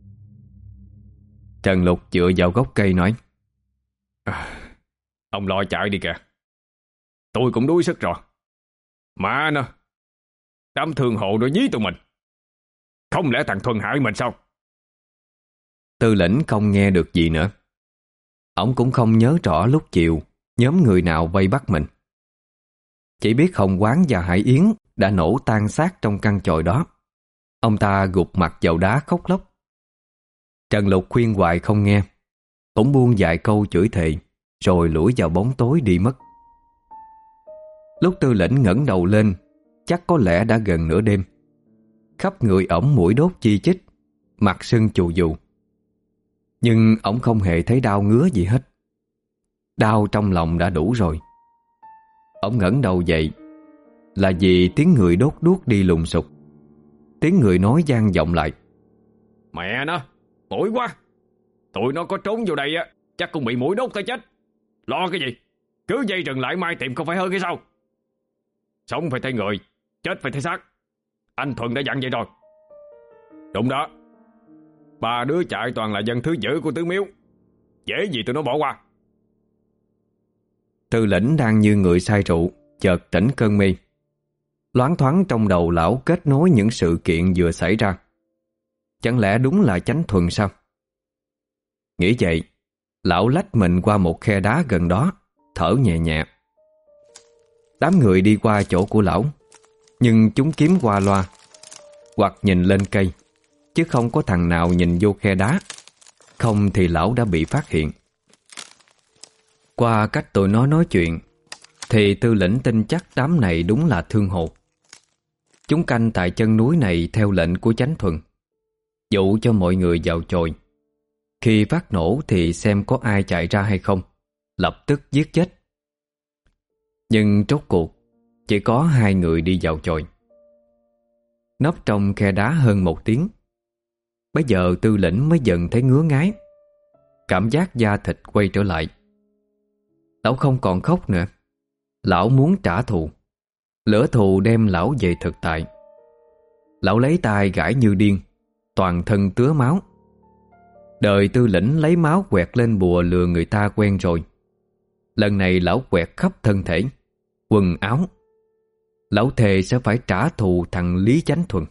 Trần Lục dựa vào gốc cây nói: à, Ông lo chạy đi kìa, tôi cũng đuối sức rồi. Mà nó, đám thương hộ nó dí tụi mình, không lẽ thằng Thuần hại mình sao? Tư lĩnh không nghe được gì nữa. Ông cũng không nhớ rõ lúc chiều nhóm người nào vây bắt mình. Chỉ biết Hồng Quán và Hải Yến đã nổ tan xác trong căn chòi đó. Ông ta gục mặt vào đá khóc lóc. Trần Lục khuyên hoài không nghe, cũng buông vài câu chửi thề, rồi lủi vào bóng tối đi mất. Lúc Tư lĩnh ngẩng đầu lên, chắc có lẽ đã gần nửa đêm. Khắp người ổng mũi đốt chi chít, mặt sưng chù dù. Nhưng ổng không hề thấy đau ngứa gì hết. Đau trong lòng đã đủ rồi. Ổng ngẩng đầu dậy là vì tiếng người đốt đuốc đi lùng sục. Tiếng người nói vang vọng lại: Mẹ nó, mũi quá. Tụi nó có trốn vô đây á, chắc cũng bị mũi đốt tới chết. Lo cái gì? Cứ dây rừng lại mai tìm không phải hơn hay sao? Sống phải thấy người, chết phải thấy xác. Anh Thuần đã dặn vậy rồi. Đúng đó, ba đứa chạy toàn là dân thứ dữ của Tứ Miếu, dễ gì tụi nó bỏ qua. Tư lĩnh đang như người say rượu, chợt tỉnh cơn mê. Loáng thoáng trong đầu lão kết nối những sự kiện vừa xảy ra. Chẳng lẽ đúng là Chánh Thuần sao? Nghĩ vậy, lão lách mình qua một khe đá gần đó, thở nhẹ nhẹ. Đám người đi qua chỗ của lão, nhưng chúng kiếm qua loa, hoặc nhìn lên cây, chứ không có thằng nào nhìn vô khe đá. Không thì lão đã bị phát hiện. Qua cách tụi nó nói chuyện, thì Tư lĩnh tin chắc đám này đúng là thương hồ. Chúng canh tại chân núi này theo lệnh của Chánh Thuần, dụ cho mọi người vào chòi. Khi phát nổ thì xem có ai chạy ra hay không, lập tức giết chết. Nhưng rốt cuộc chỉ có hai người đi vào chòi. Nấp trong khe đá hơn một tiếng. Bây giờ Tư lĩnh mới dần thấy ngứa ngáy, cảm giác da thịt quay trở lại. Lão không còn khóc nữa. Lão muốn trả thù. Lửa thù đem lão về thực tại. Lão lấy tay gãi như điên, toàn thân tứa máu. Đời Tư lĩnh lấy máu quẹt lên bùa lừa người ta quen rồi. Lần này lão quẹt khắp thân thể, quần áo. Lão thề sẽ phải trả thù thằng Lý Chánh Thuần.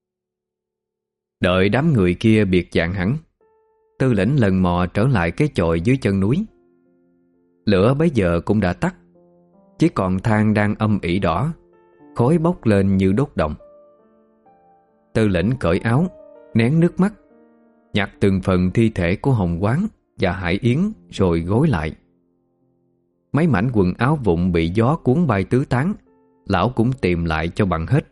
Đợi đám người kia biệt dạng hẳn, Tư lĩnh lần mò trở lại cái chòi dưới chân núi. Lửa bấy giờ cũng đã tắt, chỉ còn than đang âm ỉ đỏ, khói bốc lên như đốt đồng. Tư lĩnh cởi áo, nén nước mắt, nhặt từng phần thi thể của Hồng Quán và Hải Yến rồi gối lại. Mấy mảnh quần áo vụn bị gió cuốn bay tứ tán, lão cũng tìm lại cho bằng hết.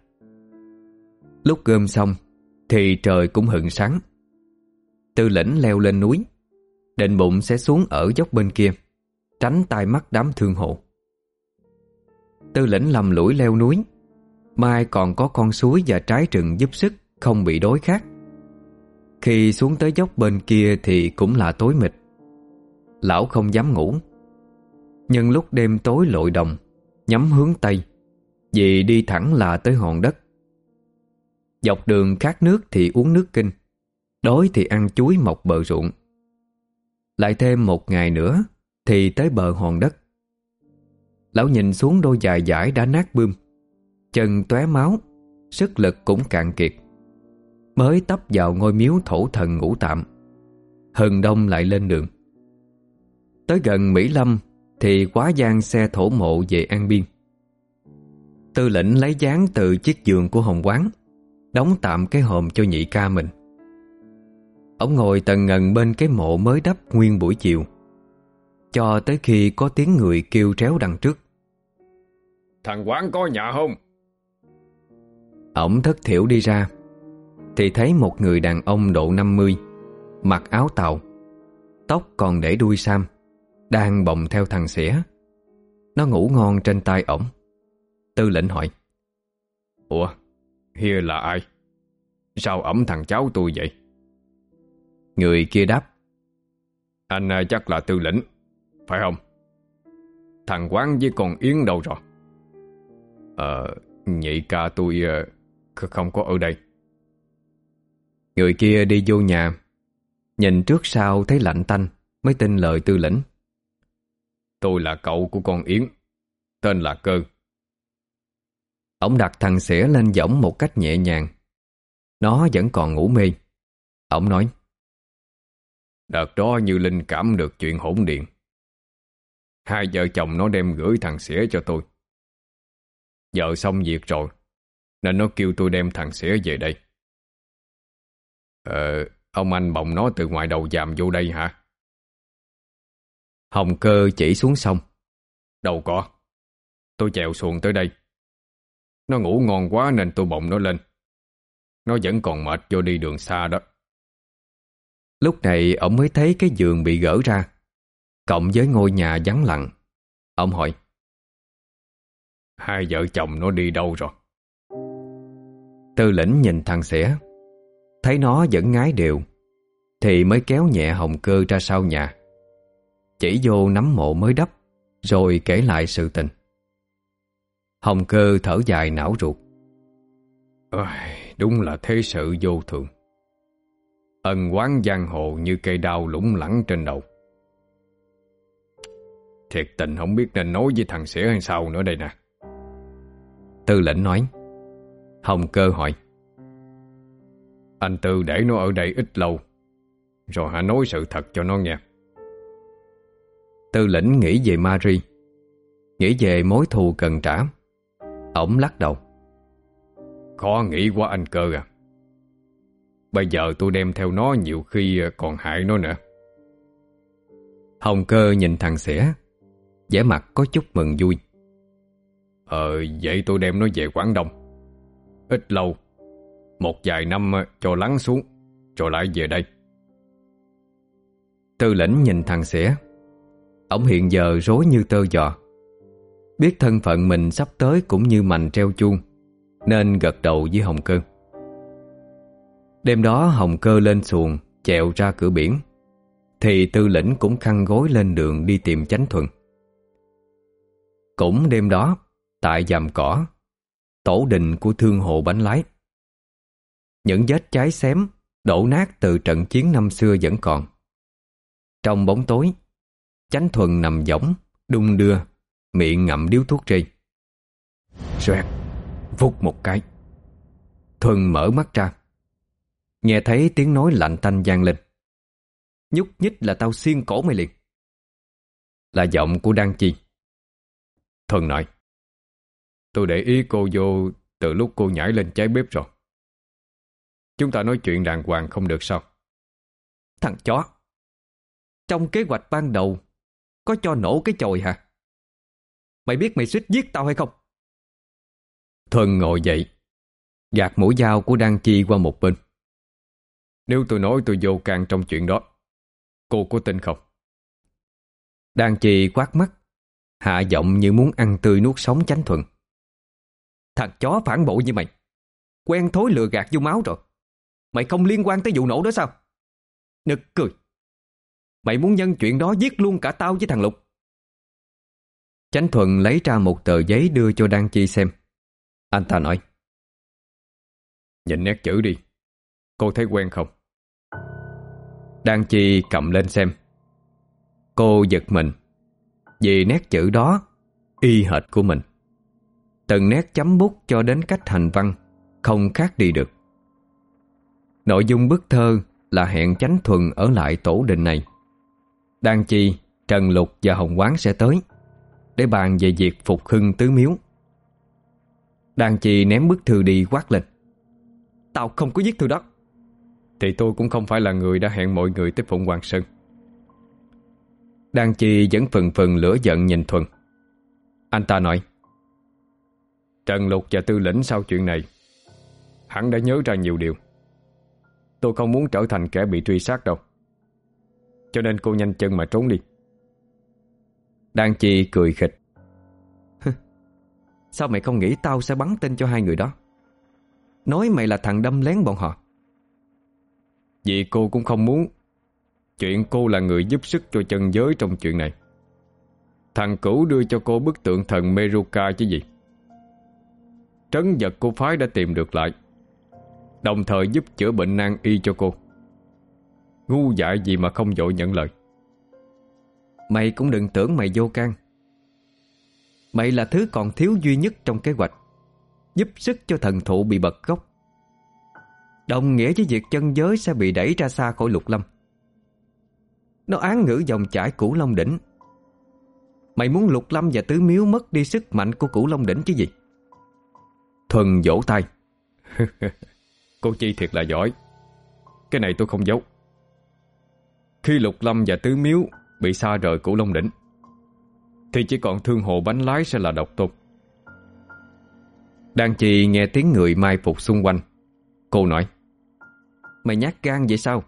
Lúc gom xong thì trời cũng hửng sáng. Tư lĩnh leo lên núi, định bụng sẽ xuống ở dốc bên kia, tránh tai mắt đám thương hộ. Tư lĩnh lầm lũi leo núi, mai còn có con suối và trái rừng giúp sức, không bị đói khát. Khi xuống tới dốc bên kia thì cũng là tối mịt. Lão không dám ngủ. Nhưng lúc đêm tối lội đồng, nhắm hướng Tây, vì đi thẳng là tới hòn đất. Dọc đường khát nước thì uống nước kinh, đói thì ăn chuối mọc bờ ruộng. Lại thêm một ngày nữa thì tới bờ hòn đất. Lão nhìn xuống đôi giày vải đã nát bươm, chân tóe máu, sức lực cũng cạn kiệt. Mới tấp vào ngôi miếu thổ thần ngủ tạm. Hừng đông lại lên đường. Tới gần Mỹ Lâm thì quá gian xe thổ mộ về An Biên. Tư lĩnh lấy dáng từ chiếc giường của Hồng Quán, đóng tạm cái hòm cho nhị ca mình. Ông ngồi tần ngần bên cái mộ mới đắp nguyên buổi chiều, cho tới khi có tiếng người kêu réo đằng trước. Thằng Quán có nhà không? Ổng thất thiểu đi ra thì thấy một người đàn ông độ năm mươi, mặc áo tàu, tóc còn để đuôi sam, đang bồng theo thằng xỉa. Nó ngủ ngon trên tay ổng. Tư lĩnh hỏi: Ủa, Hia là ai? Sao ẩm thằng cháu tôi vậy? Người kia đáp: Anh chắc là Tư lĩnh, phải không? Thằng Quán với con Yến đâu rồi? Ờ, nhị ca tôi không có ở đây. Người kia đi vô nhà, nhìn trước sau thấy lạnh tanh, mới tin lời Tư lĩnh. Tôi là cậu của con Yến, tên là Cơ. Ông đặt thằng xỉa lên võng một cách nhẹ nhàng. Nó vẫn còn ngủ mê. Ông nói: Đợt đó Như Linh cảm được chuyện hỗn điện. Hai vợ chồng nó đem gửi thằng xỉa cho tôi. Giờ xong việc rồi, nên nó kêu tôi đem thằng xỉa về đây. Ờ, ông anh bồng nó từ ngoài đầu giàm vô đây hả? Hồng Cơ chỉ xuống sông. Đâu có, tôi chèo xuồng tới đây. Nó ngủ ngon quá nên tôi bồng nó lên. Nó vẫn còn mệt vô đi đường xa đó. Lúc này ông mới thấy cái giường bị gỡ ra, cộng với ngôi nhà vắng lặng. Ông hỏi: Hai vợ chồng nó đi đâu rồi? Tư lĩnh nhìn thằng xỉa, thấy nó vẫn ngái đều, thì mới kéo nhẹ Hồng Cơ ra sau nhà, chỉ vô nắm mộ mới đắp, rồi kể lại sự tình. Hồng Cơ thở dài não ruột. Ôi, đúng là thế sự vô thường. Ân oán giang hồ như cây đao lủng lẳng trên đầu. Thiệt tình không biết nên nói với thằng xỉa hay sao nữa đây nè. Tư lĩnh nói. Hồng Cơ hỏi: Anh Tư để nó ở đây ít lâu, rồi hãy nói sự thật cho nó nghe. Tư lĩnh nghĩ về Marie, nghĩ về mối thù cần trả. Ổng lắc đầu: Khó nghĩ quá anh Cơ à. Bây giờ tôi đem theo nó nhiều khi còn hại nó nữa. Hồng Cơ nhìn thằng xỉa, vẻ mặt có chút mừng vui. Ờ, vậy tôi đem nó về Quảng Đông. Ít lâu, một vài năm cho lắng xuống, rồi lại về đây. Tư lĩnh nhìn thằng xỉa. Ổng hiện giờ rối như tơ giò. Biết thân phận mình sắp tới cũng như mành treo chuông, nên gật đầu với Hồng Cơ. Đêm đó Hồng Cơ lên xuồng chèo ra cửa biển, thì Tư lĩnh cũng khăn gối lên đường đi tìm Chánh Thuần. Cũng đêm đó, tại Giàm Cỏ, tổ đình của thương hộ bánh lái, những vết cháy xém đổ nát từ trận chiến năm xưa vẫn còn. Trong bóng tối, Chánh Thuần nằm võng đung đưa, miệng ngậm điếu thuốc rây. Xoẹt, vút một cái, Thuần mở mắt ra, nghe thấy tiếng nói lạnh tanh vang lên: Nhúc nhích là tao xiên cổ mày liền. Là giọng của Đan Chi. Thuần nói: Tôi để ý cô vô từ lúc cô nhảy lên cháy bếp rồi. Chúng ta nói chuyện đàng hoàng không được sao? Thằng chó, trong kế hoạch ban đầu có cho nổ cái chòi hả? Mày biết mày suýt giết tao hay không? Thuần ngồi dậy, gạt mũi dao của Đan Chi qua một bên. Nếu tôi nói tôi vô can trong chuyện đó, cô có tin không? Đan Chi quát mắt, hạ giọng như muốn ăn tươi nuốt sống Chánh Thuần. Thằng chó phản bội như mày, quen thói lừa gạt vô máu rồi. Mày không liên quan tới vụ nổ đó sao? Nực cười. Mày muốn nhân chuyện đó giết luôn cả tao với thằng Lục. Chánh Thuần lấy ra một tờ giấy đưa cho Đan Chi xem. Anh ta nói: Nhìn nét chữ đi, cô thấy quen không? Đan Chi cầm lên xem. Cô giật mình, vì nét chữ đó y hệt của mình. Từng nét chấm bút cho đến cách hành văn không khác đi được. Nội dung bức thơ là hẹn Chánh Thuần ở lại tổ đình này. Đan Chi, Trần Lục và Hồng Quán sẽ tới để bàn về việc phục hưng tứ miếu. Đan Chi ném bức thư đi quát lên: Tao không có viết thư đó. Thì tôi cũng không phải là người đã hẹn mọi người tới Phụng Hoàng Sơn. Đan Chi vẫn phần phần lửa giận nhìn Thuần. Anh ta nói: Trần Lục và Tư Lĩnh sau chuyện này hắn đã nhớ ra nhiều điều. Tôi không muốn trở thành kẻ bị truy sát đâu, cho nên cô nhanh chân mà trốn đi. Đan Chi cười khịch: Sao mày không nghĩ tao sẽ bắn tên cho hai người đó? Nói mày là thằng đâm lén bọn họ. Vì cô cũng không muốn chuyện cô là người giúp sức cho chân giới trong chuyện này. Thằng Cửu đưa cho cô bức tượng thần Meruka chứ gì. Trấn vật cô phái đã tìm được lại, đồng thời giúp chữa bệnh nan y cho cô. Ngu dại gì mà không vội nhận lời. Mày cũng đừng tưởng mày vô can. Mày là thứ còn thiếu duy nhất trong kế hoạch, giúp sức cho thần thụ bị bật gốc, đồng nghĩa với việc chân giới sẽ bị đẩy ra xa khỏi Lục Lâm. Nó án ngữ dòng chảy Cửu Long Đỉnh. Mày muốn Lục Lâm và Tứ Miếu mất đi sức mạnh của Cửu Long Đỉnh chứ gì? Thuần vỗ tay: Cô Chi thiệt là giỏi. Cái này tôi không giấu. Khi Lục Lâm và Tứ Miếu bị xa rời Cửu Long Đỉnh thì chỉ còn Thương Hồ Bánh Lái sẽ là độc tôn. Đan Chi nghe tiếng người mai phục xung quanh. Cô nói: Mày nhát gan vậy sao?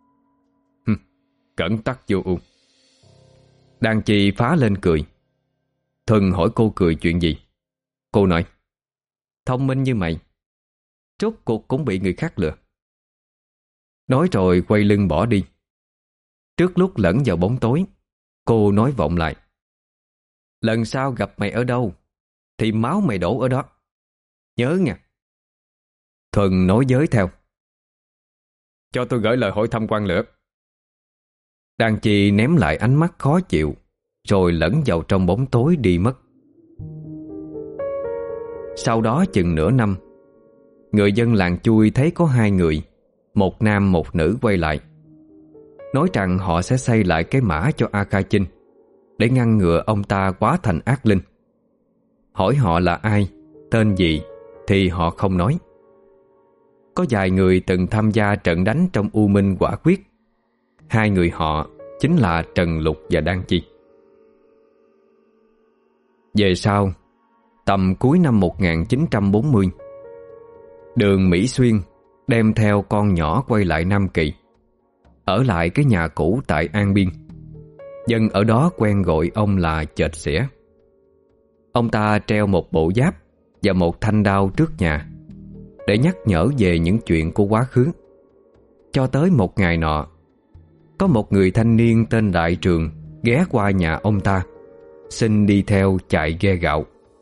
Cẩn tắc vô ưu. Đan Chi phá lên cười. Thuần hỏi cô cười chuyện gì. Cô nói: Thông minh như mày, rốt cuộc cũng bị người khác lừa. Nói rồi quay lưng bỏ đi. Trước lúc lẫn vào bóng tối, cô nói vọng lại: Lần sau gặp mày ở đâu thì máu mày đổ ở đó, nhớ nha. Thuần nói giới theo: Cho tôi gửi lời hỏi thăm quan lửa. Đan Chi ném lại ánh mắt khó chịu, rồi lẫn vào trong bóng tối đi mất. Sau đó chừng nửa năm, người dân làng Chui thấy có hai người, một nam một nữ quay lại, nói rằng họ sẽ xây lại cái mã cho A Ca Chinh để ngăn ngừa ông ta quá thành ác linh. Hỏi họ là ai, tên gì thì họ không nói. Có vài người từng tham gia trận đánh trong U Minh Quả Quyết. Hai người họ chính là Trần Lục và Đan Chi. Về sau, tầm cuối năm một nghìn chín trăm bốn mươi, Đường Mỹ Xuyên đem theo con nhỏ quay lại Nam Kỳ, ở lại cái nhà cũ tại An Biên. Dân ở đó quen gọi ông là Chệt Xỉa. Ông ta treo một bộ giáp và một thanh đao trước nhà để nhắc nhở về những chuyện của quá khứ. Cho tới một ngày nọ, có một người thanh niên tên Đại Trường ghé qua nhà ông ta, xin đi theo chạy ghe gạo.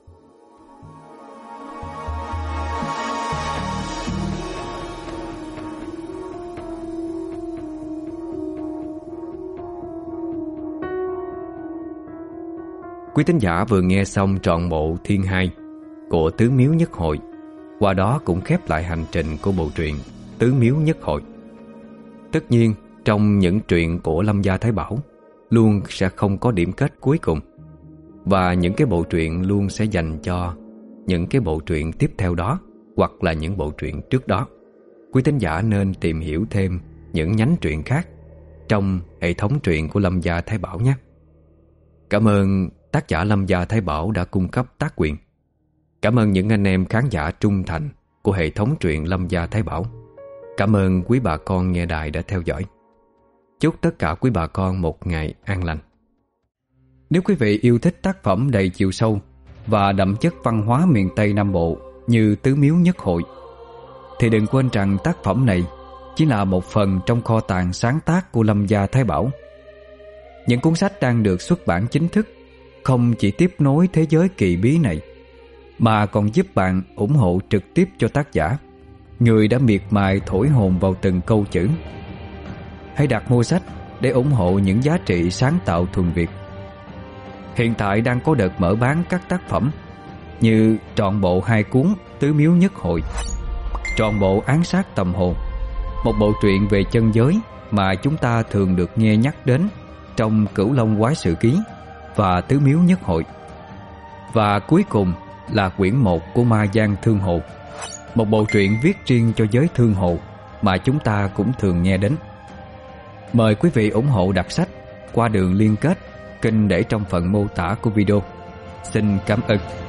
Quý thính giả vừa nghe xong trọn bộ Thiên Hai của Tứ Miếu Nhất Hội. Qua đó cũng khép lại hành trình của bộ truyện Tứ Miếu Nhất Hội. Tất nhiên, trong những truyện của Lâm Gia Thái Bảo luôn sẽ không có điểm kết cuối cùng, và những cái bộ truyện luôn sẽ dành cho những cái bộ truyện tiếp theo đó, hoặc là những bộ truyện trước đó. Quý thính giả nên tìm hiểu thêm những nhánh truyện khác trong hệ thống truyện của Lâm Gia Thái Bảo nhé. Cảm ơn tác giả Lâm Gia Thái Bảo đã cung cấp tác quyền. Cảm ơn những anh em khán giả trung thành của hệ thống truyện Lâm Gia Thái Bảo. Cảm ơn quý bà con nghe đài đã theo dõi. Chúc tất cả quý bà con một ngày an lành. Nếu quý vị yêu thích tác phẩm đầy chiều sâu và đậm chất văn hóa miền Tây Nam Bộ như Tứ Miếu Nhất Hội, thì đừng quên rằng tác phẩm này chỉ là một phần trong kho tàng sáng tác của Lâm Gia Thái Bảo. Những cuốn sách đang được xuất bản chính thức không chỉ tiếp nối thế giới kỳ bí này, mà còn giúp bạn ủng hộ trực tiếp cho tác giả, người đã miệt mài thổi hồn vào từng câu chữ. Hãy đặt mua sách để ủng hộ những giá trị sáng tạo thuần Việt. Hiện tại đang có đợt mở bán các tác phẩm như trọn bộ hai cuốn Tứ Miếu Nhất Hội, trọn bộ Án Sát Tầm Hồn, một bộ truyện về chân giới mà chúng ta thường được nghe nhắc đến trong Cửu Long Quái Sự Ký và Tứ Miếu Nhất Hội. Và cuối cùng là quyển một của Ma Giang Thương Hồ, một bộ truyện viết riêng cho giới thương hồ mà chúng ta cũng thường nghe đến. Mời quý vị ủng hộ đặt sách qua đường liên kết kênh để trong phần mô tả của video. Xin cảm ơn.